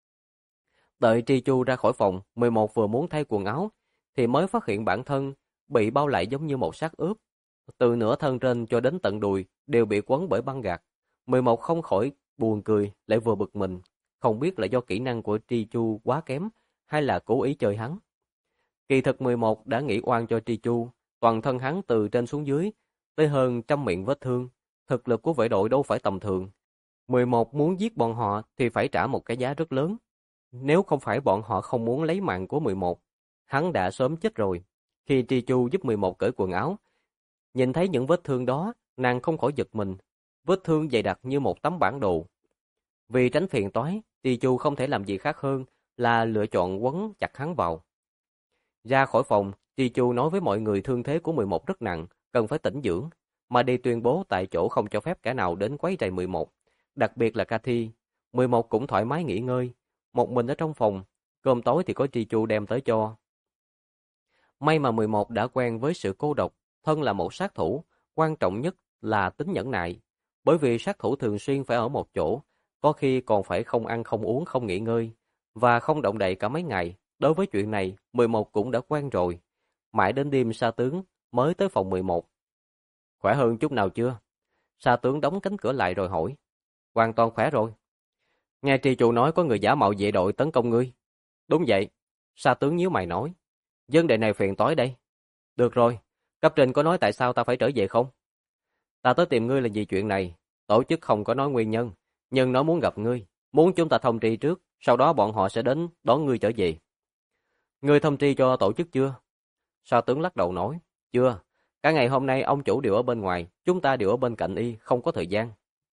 Đợi Chi Chu ra khỏi phòng, 11 vừa muốn thay quần áo, thì mới phát hiện bản thân bị bao lại giống như một xác ướp. Từ nửa thân trên cho đến tận đùi đều bị quấn bởi băng gạc. 11 không khỏi buồn cười, lại vừa bực mình. Không biết là do kỹ năng của Chi Chu quá kém, hay là cố ý chơi hắn. Kỳ thực 11 đã nghĩ oan cho Chi Chu, toàn thân hắn từ trên xuống dưới, tới hơn 100 miệng vết thương. Thực lực của vệ đội đâu phải tầm thường. 11 muốn giết bọn họ thì phải trả một cái giá rất lớn. Nếu không phải bọn họ không muốn lấy mạng của 11, hắn đã sớm chết rồi. Khi Tri Chu giúp 11 cởi quần áo, Nhìn thấy những vết thương đó, nàng không khỏi giật mình. Vết thương dày đặc như một tấm bản đồ. Vì tránh phiền toái, Ti Chu không thể làm gì khác hơn là lựa chọn quấn chặt hắn vào. Ra khỏi phòng, Ti Chu nói với mọi người thương thế của 11 rất nặng, cần phải tĩnh dưỡng, mà đi tuyên bố tại chỗ không cho phép kẻ nào đến quấy rầy 11, đặc biệt là Cathy. 11 cũng thoải mái nghỉ ngơi, một mình ở trong phòng, cơm tối thì có Ti Chu đem tới cho. May mà 11 đã quen với sự cô độc, thân là một sát thủ, quan trọng nhất là tính nhẫn nại, bởi vì sát thủ thường xuyên phải ở một chỗ, có khi còn phải không ăn không uống không nghỉ ngơi, và không động đậy cả mấy ngày. Đối với chuyện này, 11 cũng đã quen rồi. Mãi đến đêm Sa Tướng mới tới phòng 11. Khỏe hơn chút nào chưa? Sa Tướng đóng cánh cửa lại rồi hỏi. Hoàn toàn khỏe rồi. Nghe tri chủ nói có người giả mạo vệ đội tấn công ngươi. Đúng vậy. Sa Tướng nhíu mày nói. Vấn đề này phiền toái đây. Được rồi, cấp trên có nói tại sao ta phải trở về không? Ta tới tìm ngươi là vì chuyện này. Tổ chức không có nói nguyên nhân, nhưng nó muốn gặp ngươi, muốn chúng ta thông tri trước, sau đó bọn họ sẽ đến đón ngươi trở về. Ngươi thông tri cho tổ chức chưa? Sa Tướng lắc đầu nói, chưa. Cả ngày hôm nay ông chủ đều ở bên ngoài, chúng ta đều ở bên cạnh y, không có thời gian.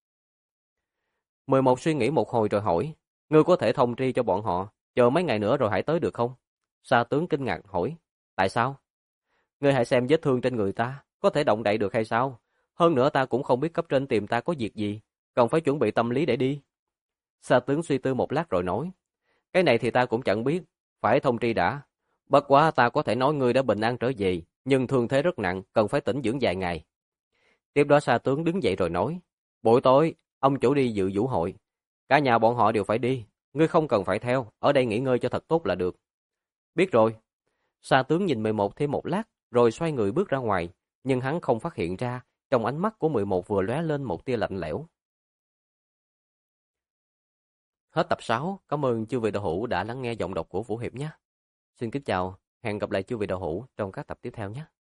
11 suy nghĩ một hồi rồi hỏi, ngươi có thể thông tri cho bọn họ, chờ mấy ngày nữa rồi hãy tới được không? Sa Tướng kinh ngạc hỏi, tại sao? Ngươi hãy xem vết thương trên người ta, có thể động đậy được hay sao? Hơn nữa ta cũng không biết cấp trên tìm ta có việc gì, cần phải chuẩn bị tâm lý để đi. Sa Tướng suy tư một lát rồi nói, cái này thì ta cũng chẳng biết, phải thông tri đã. Bất quá ta có thể nói ngươi đã bình an trở về, nhưng thương thế rất nặng, cần phải tĩnh dưỡng vài ngày. Tiếp đó Sa Tướng đứng dậy rồi nói, buổi tối, ông chủ đi dự vũ hội. Cả nhà bọn họ đều phải đi, ngươi không cần phải theo, ở đây nghỉ ngơi cho thật tốt là được. Biết rồi. Sa Tướng nhìn 11 thêm một lát, rồi xoay người bước ra ngoài, nhưng hắn không phát hiện ra, trong ánh mắt của 11 vừa lóe lên một tia lạnh lẽo. Hết tập 6, cảm ơn chư vị đạo hữu đã lắng nghe giọng đọc của Vũ Hiệp nhé. Xin kính chào, hẹn gặp lại chư vị đạo hữu trong các tập tiếp theo nhé.